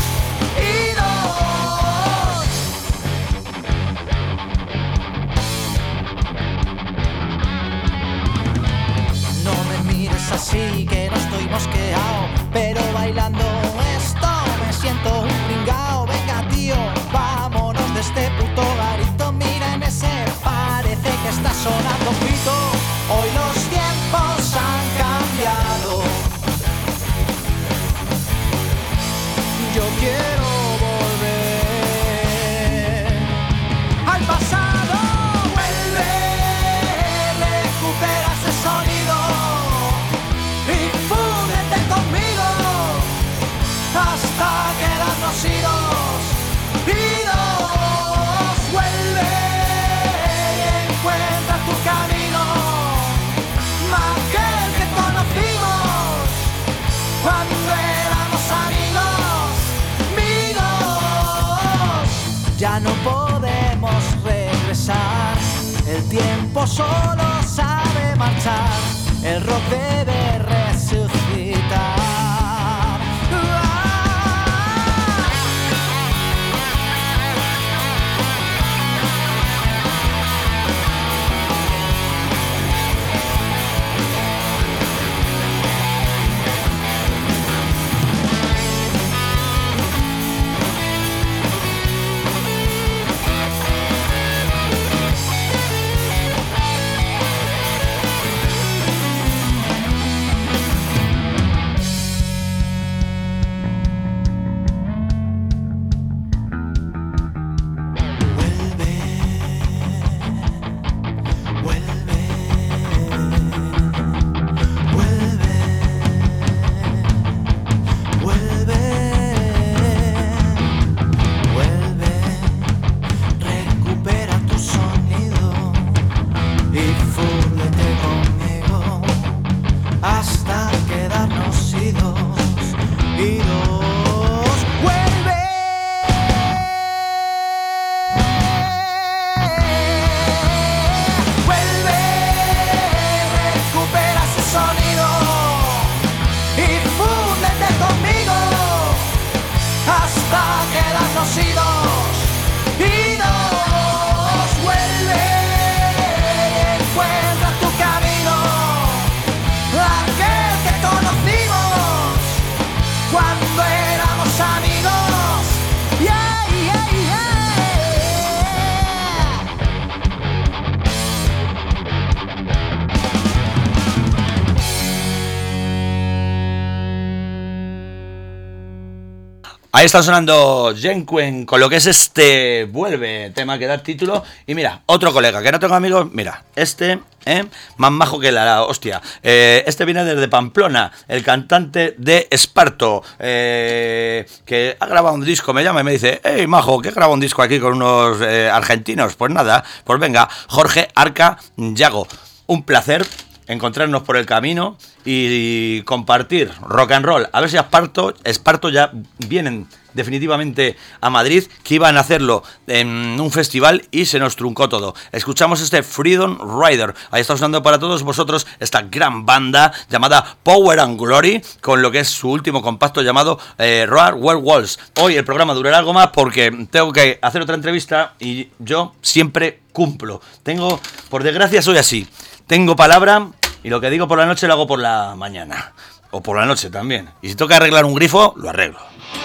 S1: No me mires así que no estoy mosqueado, pero bailando esto me siento un pringao. Venga tío, vámonos de este puto garito. Mira en ese, parece que está sonando pito. Hoy los tiempos han cambiado. Yo quiero volver al pasado. Vuelve, recupera ese sonido y fúndete conmigo hasta quedarnos idos. Vuelve y encuentra tu camino, aquel que conocimos cuando éramos amigos. Ya no podemos regresar, el tiempo solo sabe marchar, el rock debe resucitar.
S2: Ahí está sonando Jenkwen con lo que es este Vuelve, tema que da título. Y mira, otro colega que no tengo amigos, mira, más majo que la hostia. Este viene desde Pamplona, el cantante de Esparto, que ha grabado un disco, me llama y me dice, hey majo, ¿qué graba un disco aquí con unos argentinos? Pues nada, pues venga, Jorge Arca Yago. Un placer encontrarnos por el camino y compartir rock and roll. A ver si Esparto ya vienen definitivamente a Madrid, que iban a hacerlo en un festival y se nos truncó todo. Escuchamos este Freedom Rider. Ahí está sonando para todos vosotros esta gran banda llamada Power and Glory, con lo que es su último compacto llamado Roar Well Walls. Hoy el programa durará algo más porque tengo que hacer otra entrevista y yo siempre cumplo. Por desgracia soy así. Tengo palabra y lo que digo por la noche lo hago por la mañana. O por la noche también. Y si toca arreglar un grifo, lo arreglo.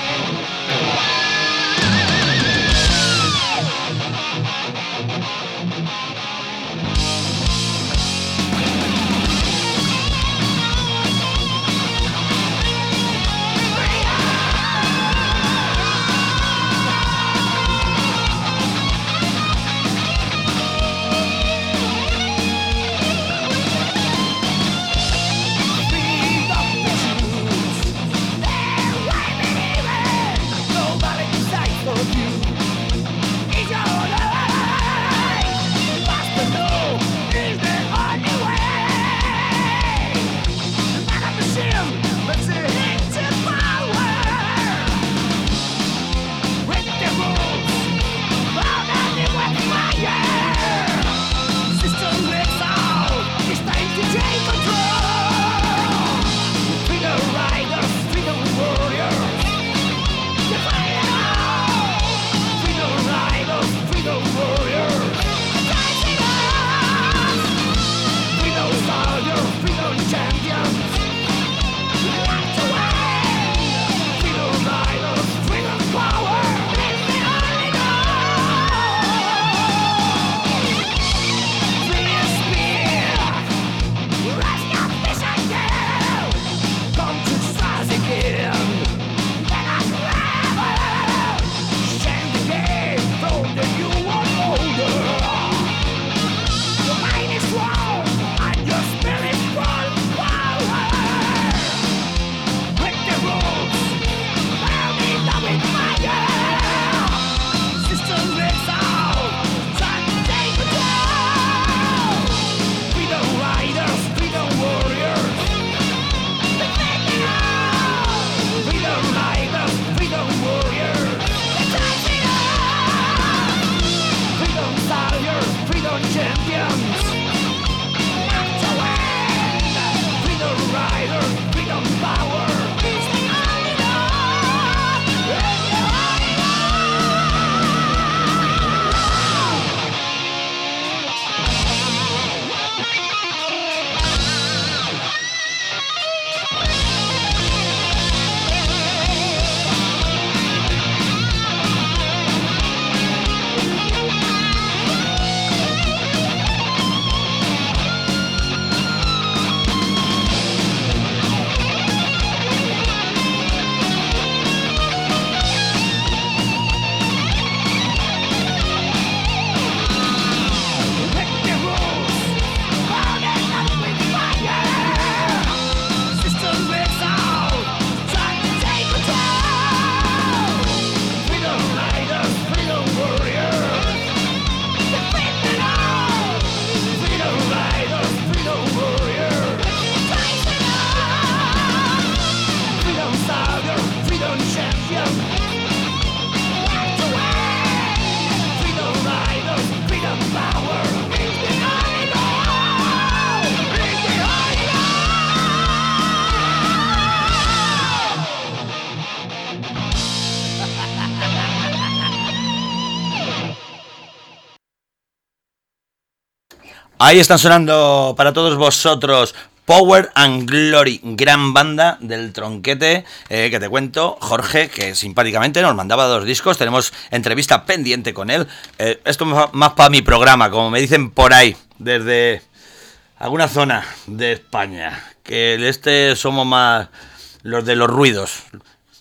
S2: Ahí están sonando para todos vosotros Power and Glory, gran banda del tronquete, que te cuento, Jorge, que simpáticamente nos mandaba 2 discos, tenemos entrevista pendiente con él. Esto más para mi programa, como me dicen por ahí, desde alguna zona de España, que somos más los de los ruidos.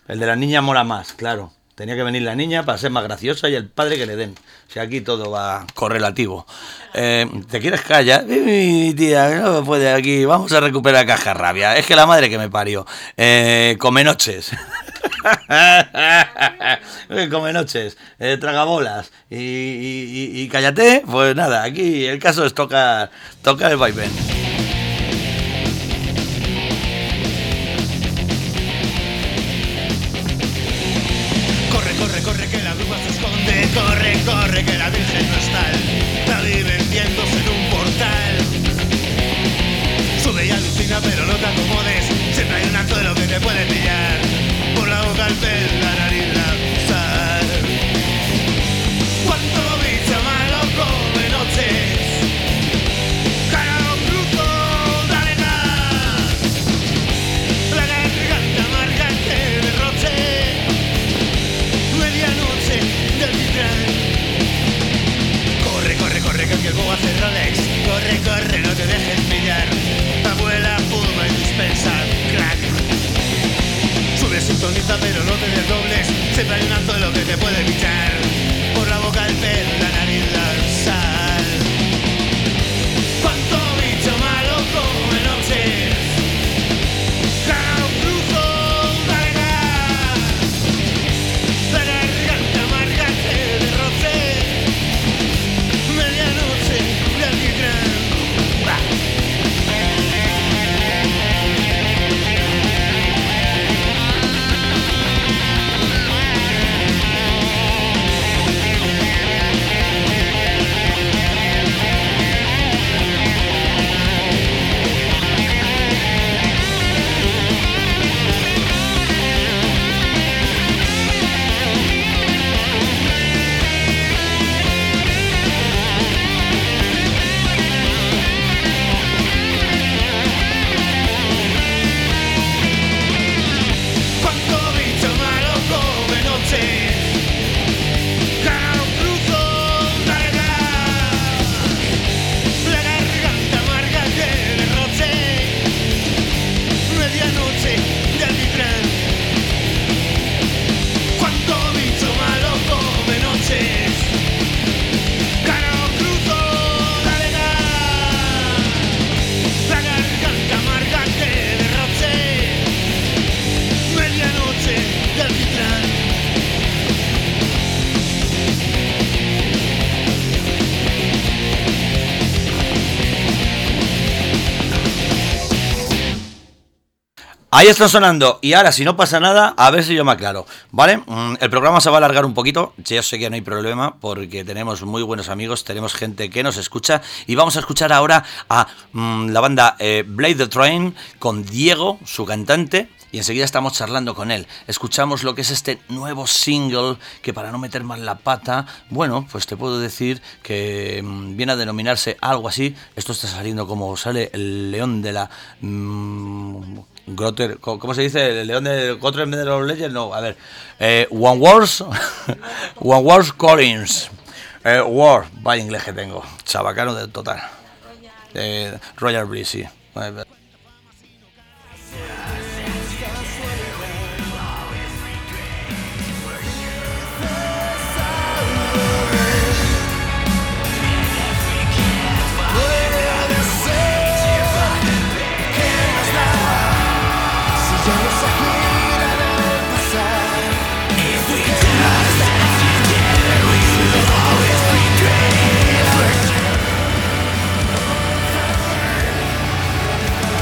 S2: El de la niña mola más, claro. Tenía que venir la niña para ser más graciosa y el padre que le den. O sea, aquí todo va correlativo. ¿Te quieres callar? Tía, no puede aquí. Vamos a recuperar Cajarrabia. Es que la madre que me parió. Come noches. Come noches. Tragabolas. Y cállate. Pues nada, aquí el caso es tocar el vaivén.
S6: Corre, que la bruja se esconde. Corre, que la virgen no está. La vivenciándose en un portal. Sube y alucina, pero no te acomodes. Siempre hay un anzuelo que te puede pillar. Por la boca, el pelo, la nariz, la sal. Cuánto bicho malo come noches. Cara brujo, dale gas. La garganta amarga que derroche. Medianoche del titán. Corre, que el bobo hace Rolex. Corre, no te dejes pillar. Abuela fuma y dispensa crack. Sube, sintoniza, pero no te desdobles. Siempre hay un anzuelo que te puede pichar. Por la boca, el pelo, la nariz, la sal. Cuánto bicho malo come noches. Cara brujo, dale gas. La garganta amarga que derroche. Medianoche de alquitrán.
S2: Ahí está sonando. Y ahora, si no pasa nada, a ver si yo me aclaro, ¿vale? El programa se va a alargar un poquito. Yo sé que no hay problema porque tenemos muy buenos amigos, tenemos gente que nos escucha. Y vamos a escuchar ahora a la banda Blade the Train con Diego, su cantante. Y enseguida estamos charlando con él. Escuchamos lo que es este nuevo single que, para no meter más la pata, bueno, pues te puedo decir que viene a denominarse algo así. Esto está saliendo como sale el león de la... Grotter, ¿cómo se dice? El león de Grotter de los Legends, no, a ver. One Wars Collins. War, vaya inglés que tengo. Chabacano del total. Royal Bliss, sí.
S1: Always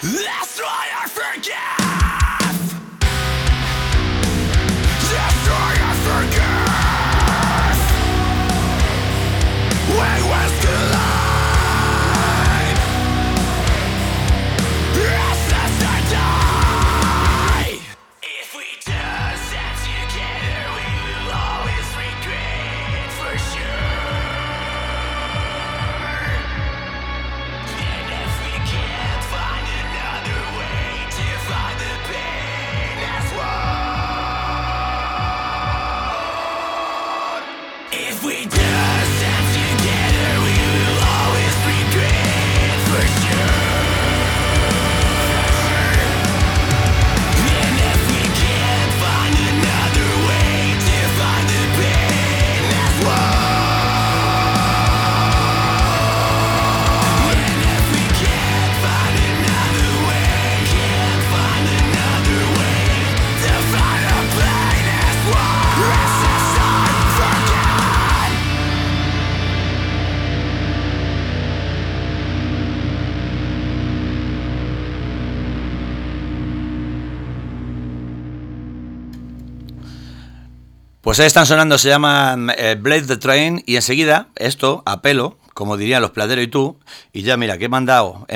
S2: Pues ahí están sonando, se llaman Blade the Train, y enseguida, esto, a pelo, como dirían los Platero y tú, y ya mira, que he mandado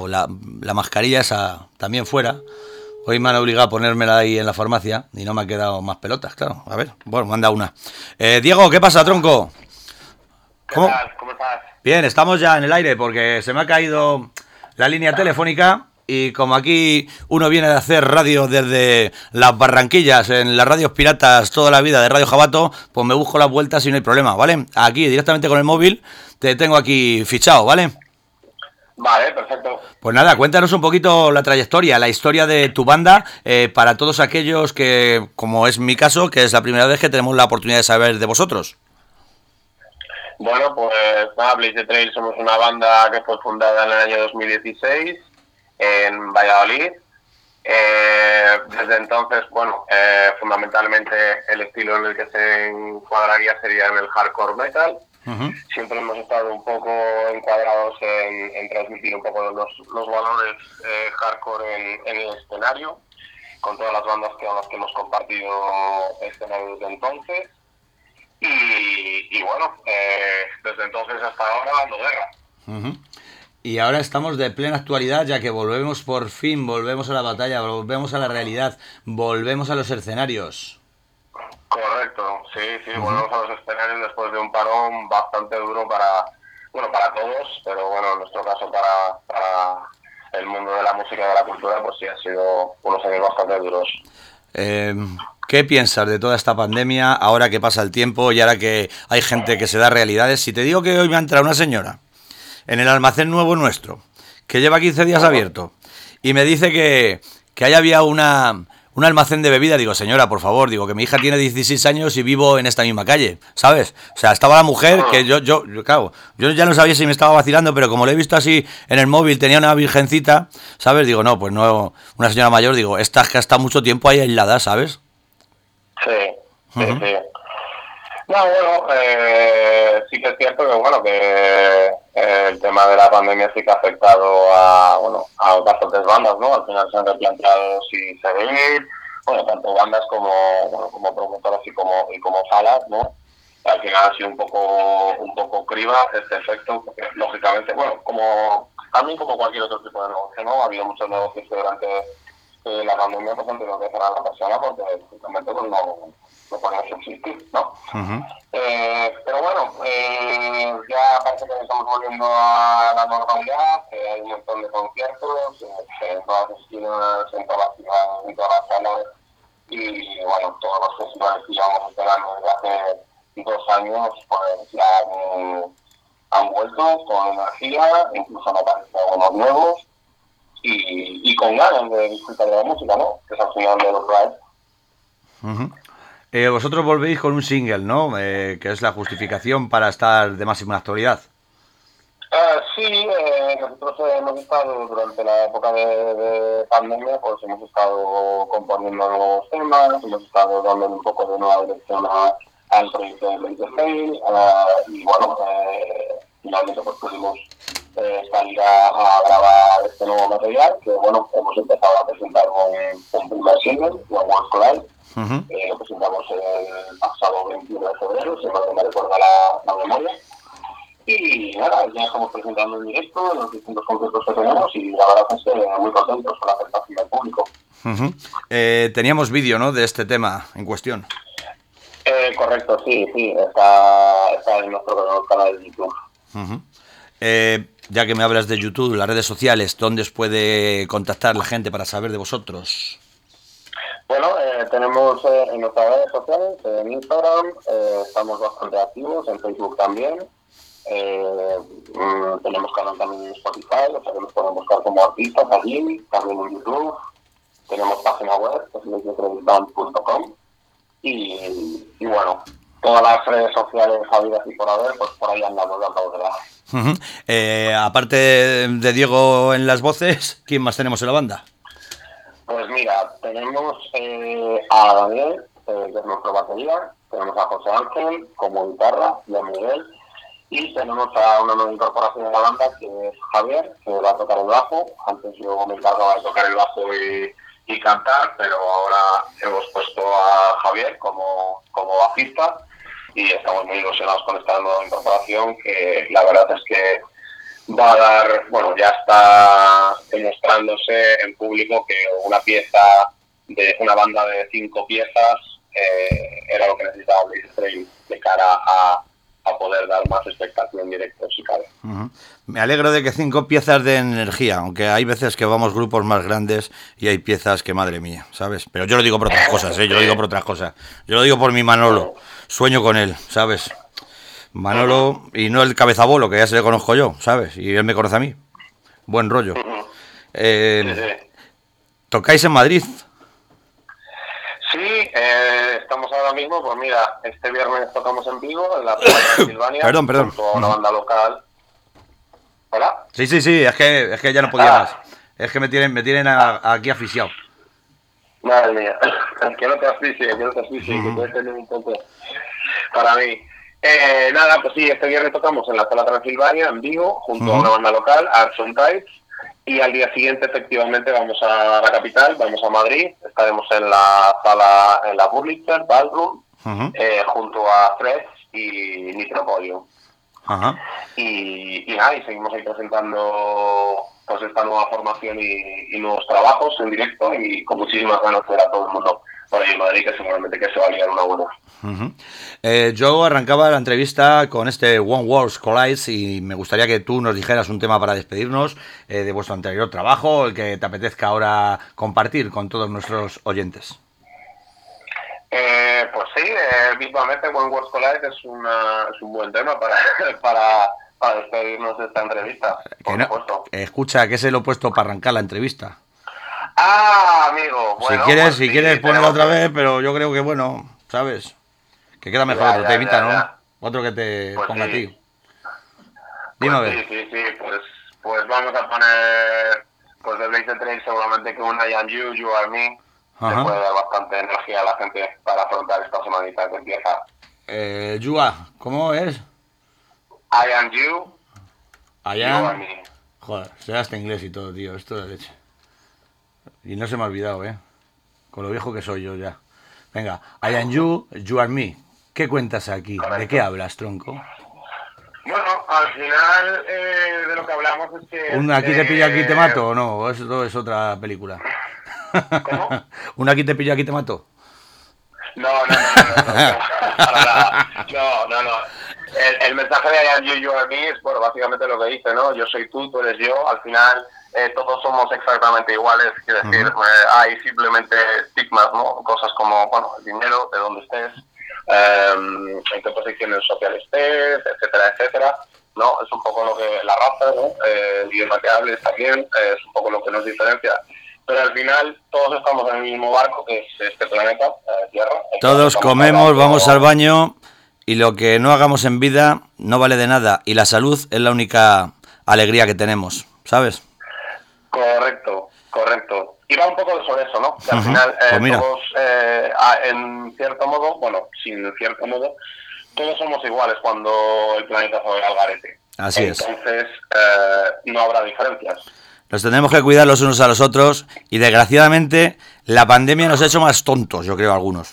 S2: la mascarilla esa también fuera. Hoy me han obligado a ponérmela ahí en la farmacia y no me han quedado más pelotas, claro. A ver, bueno, me han dado una. Diego, ¿qué pasa, tronco?
S4: ¿Cómo? ¿Qué tal? ¿Cómo estás?
S2: Bien, estamos ya en el aire porque se me ha caído la línea telefónica. Y como aquí uno viene de hacer radio desde las Barranquillas, en las radios piratas toda la vida de Radio Jabato, pues me busco las vueltas y no hay problema, ¿vale? Aquí directamente con el móvil te tengo aquí fichado, ¿vale?
S4: Vale, perfecto.
S2: Pues nada, cuéntanos un poquito la trayectoria, la historia de tu banda, para todos aquellos que, como es mi caso, que es la primera vez que tenemos la oportunidad de saber de vosotros.
S4: Bueno, pues nada, Blaze the Trail somos una banda que fue fundada en el año 2016 en Valladolid. Desde entonces, bueno, fundamentalmente el estilo en el que se encuadraría sería en el hardcore metal.
S2: Uh-huh.
S4: Siempre hemos estado un poco encuadrados en transmitir un poco los valores hardcore en el escenario, con todas las bandas con las que hemos compartido escenario desde entonces. Y bueno, desde entonces hasta ahora dando guerra.
S2: Uh-huh. Y ahora estamos de plena actualidad, ya que volvemos por fin, volvemos a la batalla, volvemos a la realidad, volvemos a los escenarios.
S4: Correcto, sí, volvemos a los escenarios después de un parón bastante duro para todos, pero bueno, en nuestro caso para el mundo de la música y de la cultura, pues sí, ha sido unos años bastante duros.
S2: ¿Qué piensas de toda esta pandemia, ahora que pasa el tiempo y ahora que hay gente que se da realidades? Si te digo que hoy me ha entrado una señora en el almacén nuevo nuestro, que lleva 15 días abierto, y me dice que ahí había un almacén de bebida, digo, señora, por favor, digo, que mi hija tiene 16 años y vivo en esta misma calle, ¿sabes? O sea, estaba la mujer que yo ya no sabía si me estaba vacilando, pero como lo he visto así en el móvil, tenía una virgencita, ¿sabes? Digo, no, pues no, una señora mayor, digo, esta que ha estado mucho tiempo ahí aislada, ¿sabes?
S4: Sí,
S2: Uh-huh.
S4: sí. No, bueno, sí que es cierto que, bueno, que el tema de la pandemia sí que ha afectado a bastantes bandas, ¿no? Al final se han replanteado si seguir, bueno, tanto bandas como promotoras y como salas, ¿no? Al final ha sido un poco criba este efecto, porque lógicamente, bueno, también como cualquier otro tipo de negocio, ¿no? Ha habido muchos negocios que durante la pandemia pues han tenido que cerrar la persona porque simplemente pues, no podían subsistir, ¿no?
S2: Uh-huh.
S4: Pero bueno, ya parece que estamos volviendo a la normalidad, hay un montón de conciertos en todas las esquinas, en todas las ciudades, en todas las salas, y bueno, todos los festivales que llevamos esperando desde hace 2 años, pues ya han vuelto con energía, incluso han aparecido algunos nuevos, y con ganas de disfrutar de la música, ¿no? Que es al final de los rides.
S2: Uh-huh. Vosotros volvéis con un single, ¿no? Que es la justificación para estar de máxima actualidad.
S4: Sí, nosotros hemos estado durante la época de pandemia, pues hemos estado componiendo nuevos temas, hemos estado dando un poco de nueva dirección al proyecto de Blaze the Trail, y bueno, finalmente pues pudimos salir a grabar este nuevo material, que bueno, hemos empezado a presentar un primer single, One World Collide. Lo presentamos el pasado 21 de febrero, si no me recuerda la memoria. Y nada, ya estamos presentando en directo los distintos conciertos que tenemos y la verdad es que muy contentos con la aceptación del público.
S2: Teníamos vídeo, ¿no?, de este tema en cuestión.
S4: Correcto, sí, está en nuestro canal de YouTube.
S2: Ya que me hablas de YouTube, las redes sociales, ¿dónde os puede contactar la gente para saber de vosotros?
S4: Bueno, tenemos en nuestras redes sociales, en Instagram, estamos bastante activos, en Facebook también. Tenemos canal también en Spotify, o sea que nos pueden buscar como artistas allí, también en YouTube. Tenemos página web, que es legendband.com. Y bueno, todas las redes sociales habidas y por haber, pues por ahí andamos dando de la.
S2: Aparte de Diego en las voces, ¿quién más tenemos en la banda?
S4: Pues mira, tenemos a Daniel, que es nuestro batería, tenemos a José Ángel como guitarra y a Miguel, y tenemos a una nueva incorporación en la banda que es Javier, que va a tocar el bajo. Antes yo me encargaba de tocar el bajo y cantar, pero ahora hemos puesto a Javier como bajista y estamos muy ilusionados con esta nueva incorporación, que la verdad es que va a dar, bueno, ya está demostrándose en público que una pieza de una banda de 5 piezas era lo que necesitaba Blaze Train de cara a poder dar más espectáculo en directo, si cabe.
S2: Me alegro de que 5 piezas de energía, aunque hay veces que vamos grupos más grandes y hay piezas que, madre mía, ¿sabes? Pero yo lo digo por otras cosas, yo lo digo por otras cosas. Yo lo digo por mi Manolo, sueño con él, ¿sabes? Manolo, y no el cabezabolo, que ya se le conozco yo, ¿sabes? Y él me conoce a mí. Buen rollo. ¿Tocáis en Madrid?
S4: Sí, estamos ahora mismo, pues mira, este viernes tocamos en Vigo, en la Plaza de Transilvania,
S2: Perdón.
S4: junto a una banda local. ¿Hola?
S2: Sí, es que ya no podía más. Es que me tienen aquí asfixiado.
S4: Madre mía, que no te asfixie, que puede tener un poco para mí. Nada, pues sí, este viernes tocamos en la Sala Transilvania, en Vigo, junto a una banda local, Arts on Tides, y al día siguiente efectivamente vamos a la capital, vamos a Madrid, estaremos en la sala, en la Burlitzer, Ballroom, junto a Threads y Nitropolio. Y nada, y seguimos ahí presentando pues esta nueva formación y nuevos trabajos en directo, y con muchísimas ganas de ver a todo el mundo por ahí en Madrid, que seguramente que se va a liar una buena.
S2: Yo arrancaba la entrevista con este One World Collide y me gustaría que tú nos dijeras un tema para despedirnos de vuestro anterior trabajo, el que te apetezca ahora compartir con todos nuestros oyentes.
S4: Pues sí, mismamente One World Collide es un buen tema para despedirnos de esta entrevista, por supuesto.
S2: Escucha, que se lo he puesto para arrancar la entrevista.
S4: Ah, amigo, bueno,
S2: si quieres ponerlo otra vez, pero yo creo que, bueno, ¿sabes? Que queda mejor otro temita, ¿no? Otro que te ponga a ti. Dime a ver.
S4: Sí, pues vamos a poner, pues de Blaze Train seguramente que un I Am You, You Are Me, que puede dar bastante energía a la gente para afrontar esta semanita que empieza.
S2: Yua, ¿cómo es?
S4: I Am You,
S2: I
S4: You
S2: am...
S4: Are Me.
S2: Joder, sea hasta inglés y todo, tío, esto de leche. Y no se me ha olvidado, con lo viejo que soy yo ya. Venga, I am you, you are me. ¿Qué cuentas aquí?
S4: Correcto.
S2: ¿De qué hablas, tronco?
S4: Bueno, al final de lo que hablamos es que...
S2: ¿Un aquí te pillo, aquí te mato o no? Eso es otra película.
S4: ¿Cómo?
S2: ¿Un aquí te pillo, aquí te mato?
S4: No. El mensaje de I Am You, You Are Me es, bueno, básicamente lo que dice, ¿no? Yo soy tú eres yo. Al final todos somos exactamente iguales. Quiero decir, hay simplemente estigmas, ¿no? Cosas como, bueno, el dinero, de dónde estés, en qué posiciones sociales estés, etcétera, ¿no? Es un poco lo que la raza, ¿no? El idioma que hables también, es un poco lo que nos diferencia. Pero al final todos estamos en el mismo barco, que es este planeta, Tierra.
S2: Todos comemos, vamos al baño, y lo que no hagamos en vida no vale de nada. Y la salud es la única alegría que tenemos, ¿sabes?
S4: Correcto. Y va un poco sobre eso, ¿no? Que al final
S2: Pues
S4: todos, en cierto modo, bueno, sin cierto modo, todos somos iguales cuando el planeta se va al garete.
S2: Así es.
S4: Entonces, no habrá diferencias.
S2: Nos tendremos que cuidar los unos a los otros y desgraciadamente la pandemia nos ha hecho más tontos, yo creo, algunos.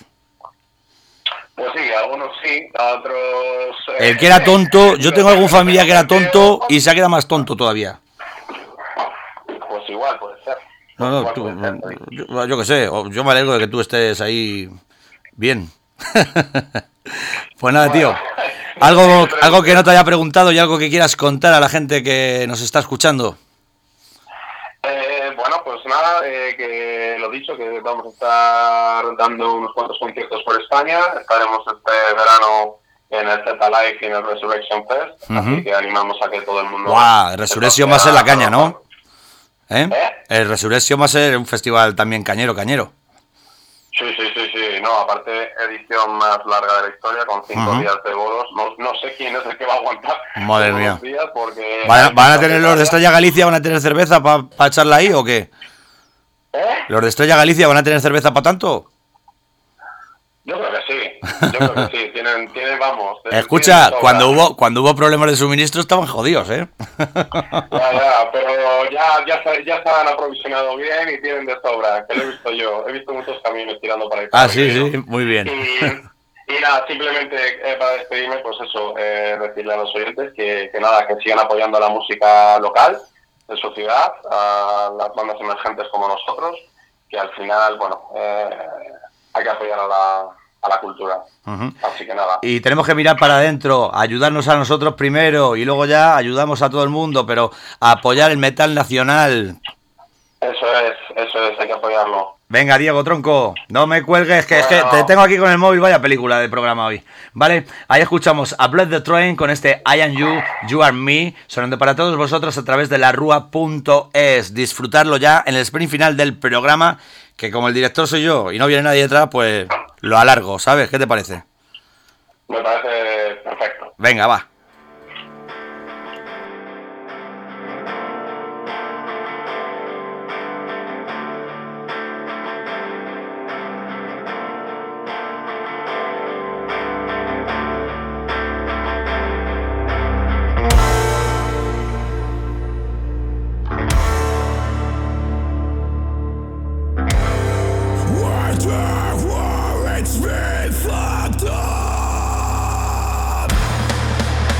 S7: Pues sí, algunos sí, a otros...
S2: El que era tonto, yo tengo algún familiar que era tonto y se ha quedado más tonto todavía.
S7: Pues igual puede ser.
S2: No,
S7: Igual
S2: tú,
S7: puede ser.
S2: yo qué sé, yo me alegro de que tú estés ahí bien. Pues nada, tío. Algo que no te haya preguntado y algo que quieras contar a la gente que nos está escuchando.
S7: Bueno, pues nada, que lo dicho, que vamos a estar dando unos cuantos conciertos por España. Estaremos este verano en el Z Live y en el Resurrection Fest. Así que animamos a que todo el mundo...
S2: ¡Guau! Resurrection va a ser la caña, ¿no? El Resurrection va a ser un festival también cañero.
S7: Sí. No, aparte, edición más larga de la historia, con 5 días de bolos. No sé quién es el que va a aguantar.
S2: Madre
S7: todos
S2: mía.
S7: los días porque
S2: ¿Van a tener los de Estrella Galicia, van a tener cerveza para echarla ahí o qué? ¿Los de Estrella Galicia van a tener cerveza para tanto?
S7: Yo creo que sí. Tienen vamos.
S2: Escucha,
S7: tienen
S2: cuando hubo problemas de suministro estaban jodidos, ¿eh?
S7: Ya, pero ya se han aprovisionado bien y tienen de sobra, que lo he visto yo. He visto muchos camiones tirando para ahí.
S2: Ah, sí, muy bien.
S7: Y nada, simplemente para despedirme, pues eso, decirle a los oyentes que nada, que sigan apoyando a la música local de su ciudad, a las bandas emergentes como nosotros, que al final, bueno, hay que apoyar a la cultura. Así que nada.
S2: Y tenemos que mirar para adentro, ayudarnos a nosotros primero y luego ya ayudamos a todo el mundo, pero a apoyar el metal nacional.
S7: Eso es, hay que apoyarlo.
S2: Venga, Diego, tronco, no me cuelgues, que es que te tengo aquí con el móvil, vaya película de programa hoy. Vale, ahí escuchamos a Blood the Train con este I Am You, You Are Me, sonando para todos vosotros a través de larrua.es. Disfrutarlo ya en el sprint final del programa, que como el director soy yo y no viene nadie detrás, pues lo alargo, ¿sabes? ¿Qué te parece?
S7: Me parece perfecto.
S2: Venga, va.
S5: It's been fucked up.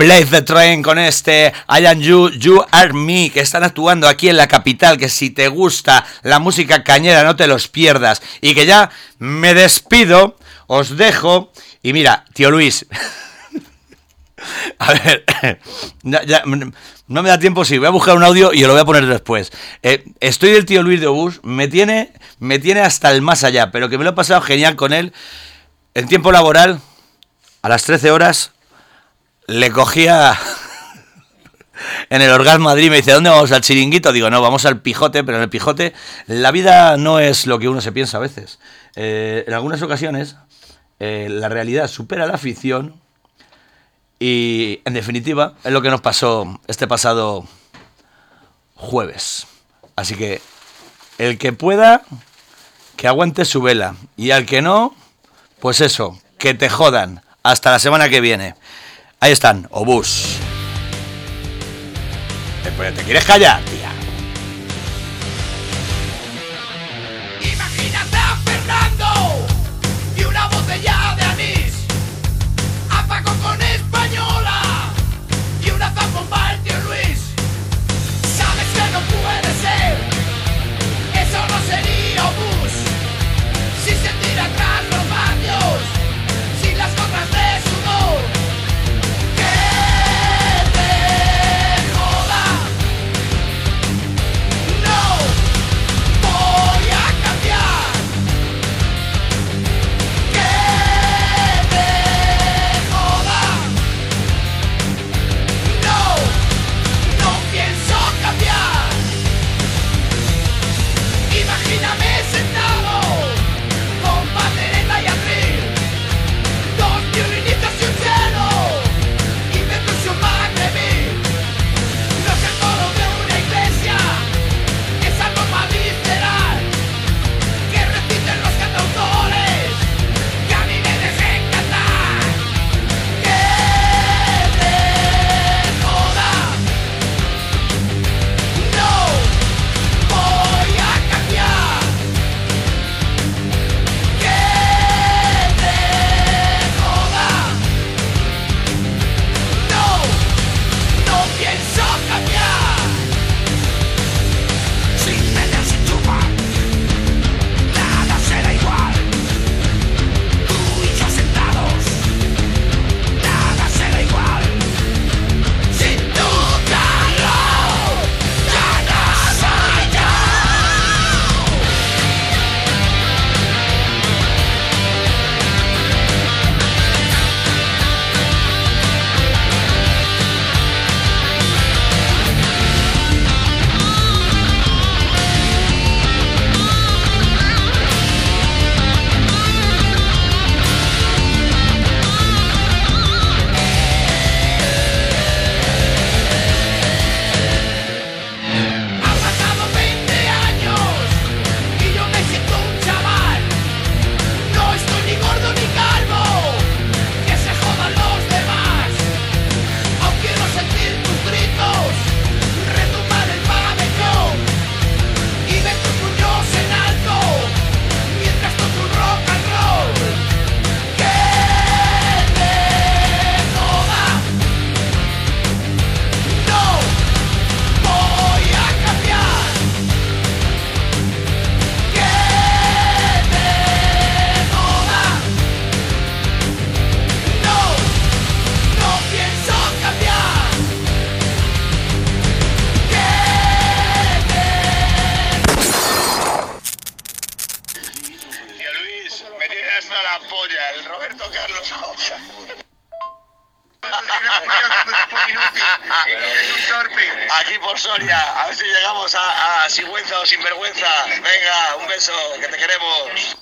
S2: Blaze the Train con este I Am You, You Are Me, que están actuando aquí en la capital, que si te gusta la música cañera no te los pierdas. Y que ya me despido, os dejo. Y mira, tío Luis, a ver, ya, no me da tiempo, sí, voy a buscar un audio y os lo voy a poner después. Estoy del tío Luis de Obús, me tiene hasta el más allá, pero que me lo he pasado genial con él. En tiempo laboral, a las 13 horas, le cogía en el Orgasmo Madrid, me dice, ¿dónde vamos? ¿Al Chiringuito? Digo, no, vamos al Pijote, pero en el Pijote la vida no es lo que uno se piensa a veces. En algunas ocasiones, la realidad supera la ficción y, en definitiva, es lo que nos pasó este pasado jueves. Así que, el que pueda, que aguante su vela, y al que no, pues eso, que te jodan. Hasta la semana que viene. Ahí están, Obús. Pero te quieres callar, tía.
S3: Imagínate a Fernando y una botella de anís, a Paco con española y una zambomba al tío Luis. Sabes que no puede ser, eso no sería Obús. Si se tira atrás los baños, sin las gotas de sudor, que te joda. No voy a cambiar, que te joda. No pienso cambiar. Imagíname sentado con pandereta y abril, dos violinitos y un cello y percusión magrebí. No es el coro de una iglesia, es algo más visceral que repiten los cantautores que a mí me dejen cantar. Que te joda. No voy a cambiar. Que te joda. No pienso cambiar. Sin pelear, sin chupar, nada será igual. Tú y yo sentados, nada será igual. Sin tu calor, ya no soy yo. Han pasado 20 años y yo me siento un chaval. No estoy ni gordo ni calvo, que se jodan los demás. Aún quiero sentir tus gritos, retumbar el pabellón y ver tus puños en alto mientras toco un rock and roll. Que te joda. No voy a cambiar. Que te joda. No pienso cambiar.
S6: Tío Luis, me tiene hasta la polla el Roberto Carlos Sosa. Aquí por Soria, a ver si llegamos a Sigüenza o Sinvergüenza. Venga, un beso, que te queremos.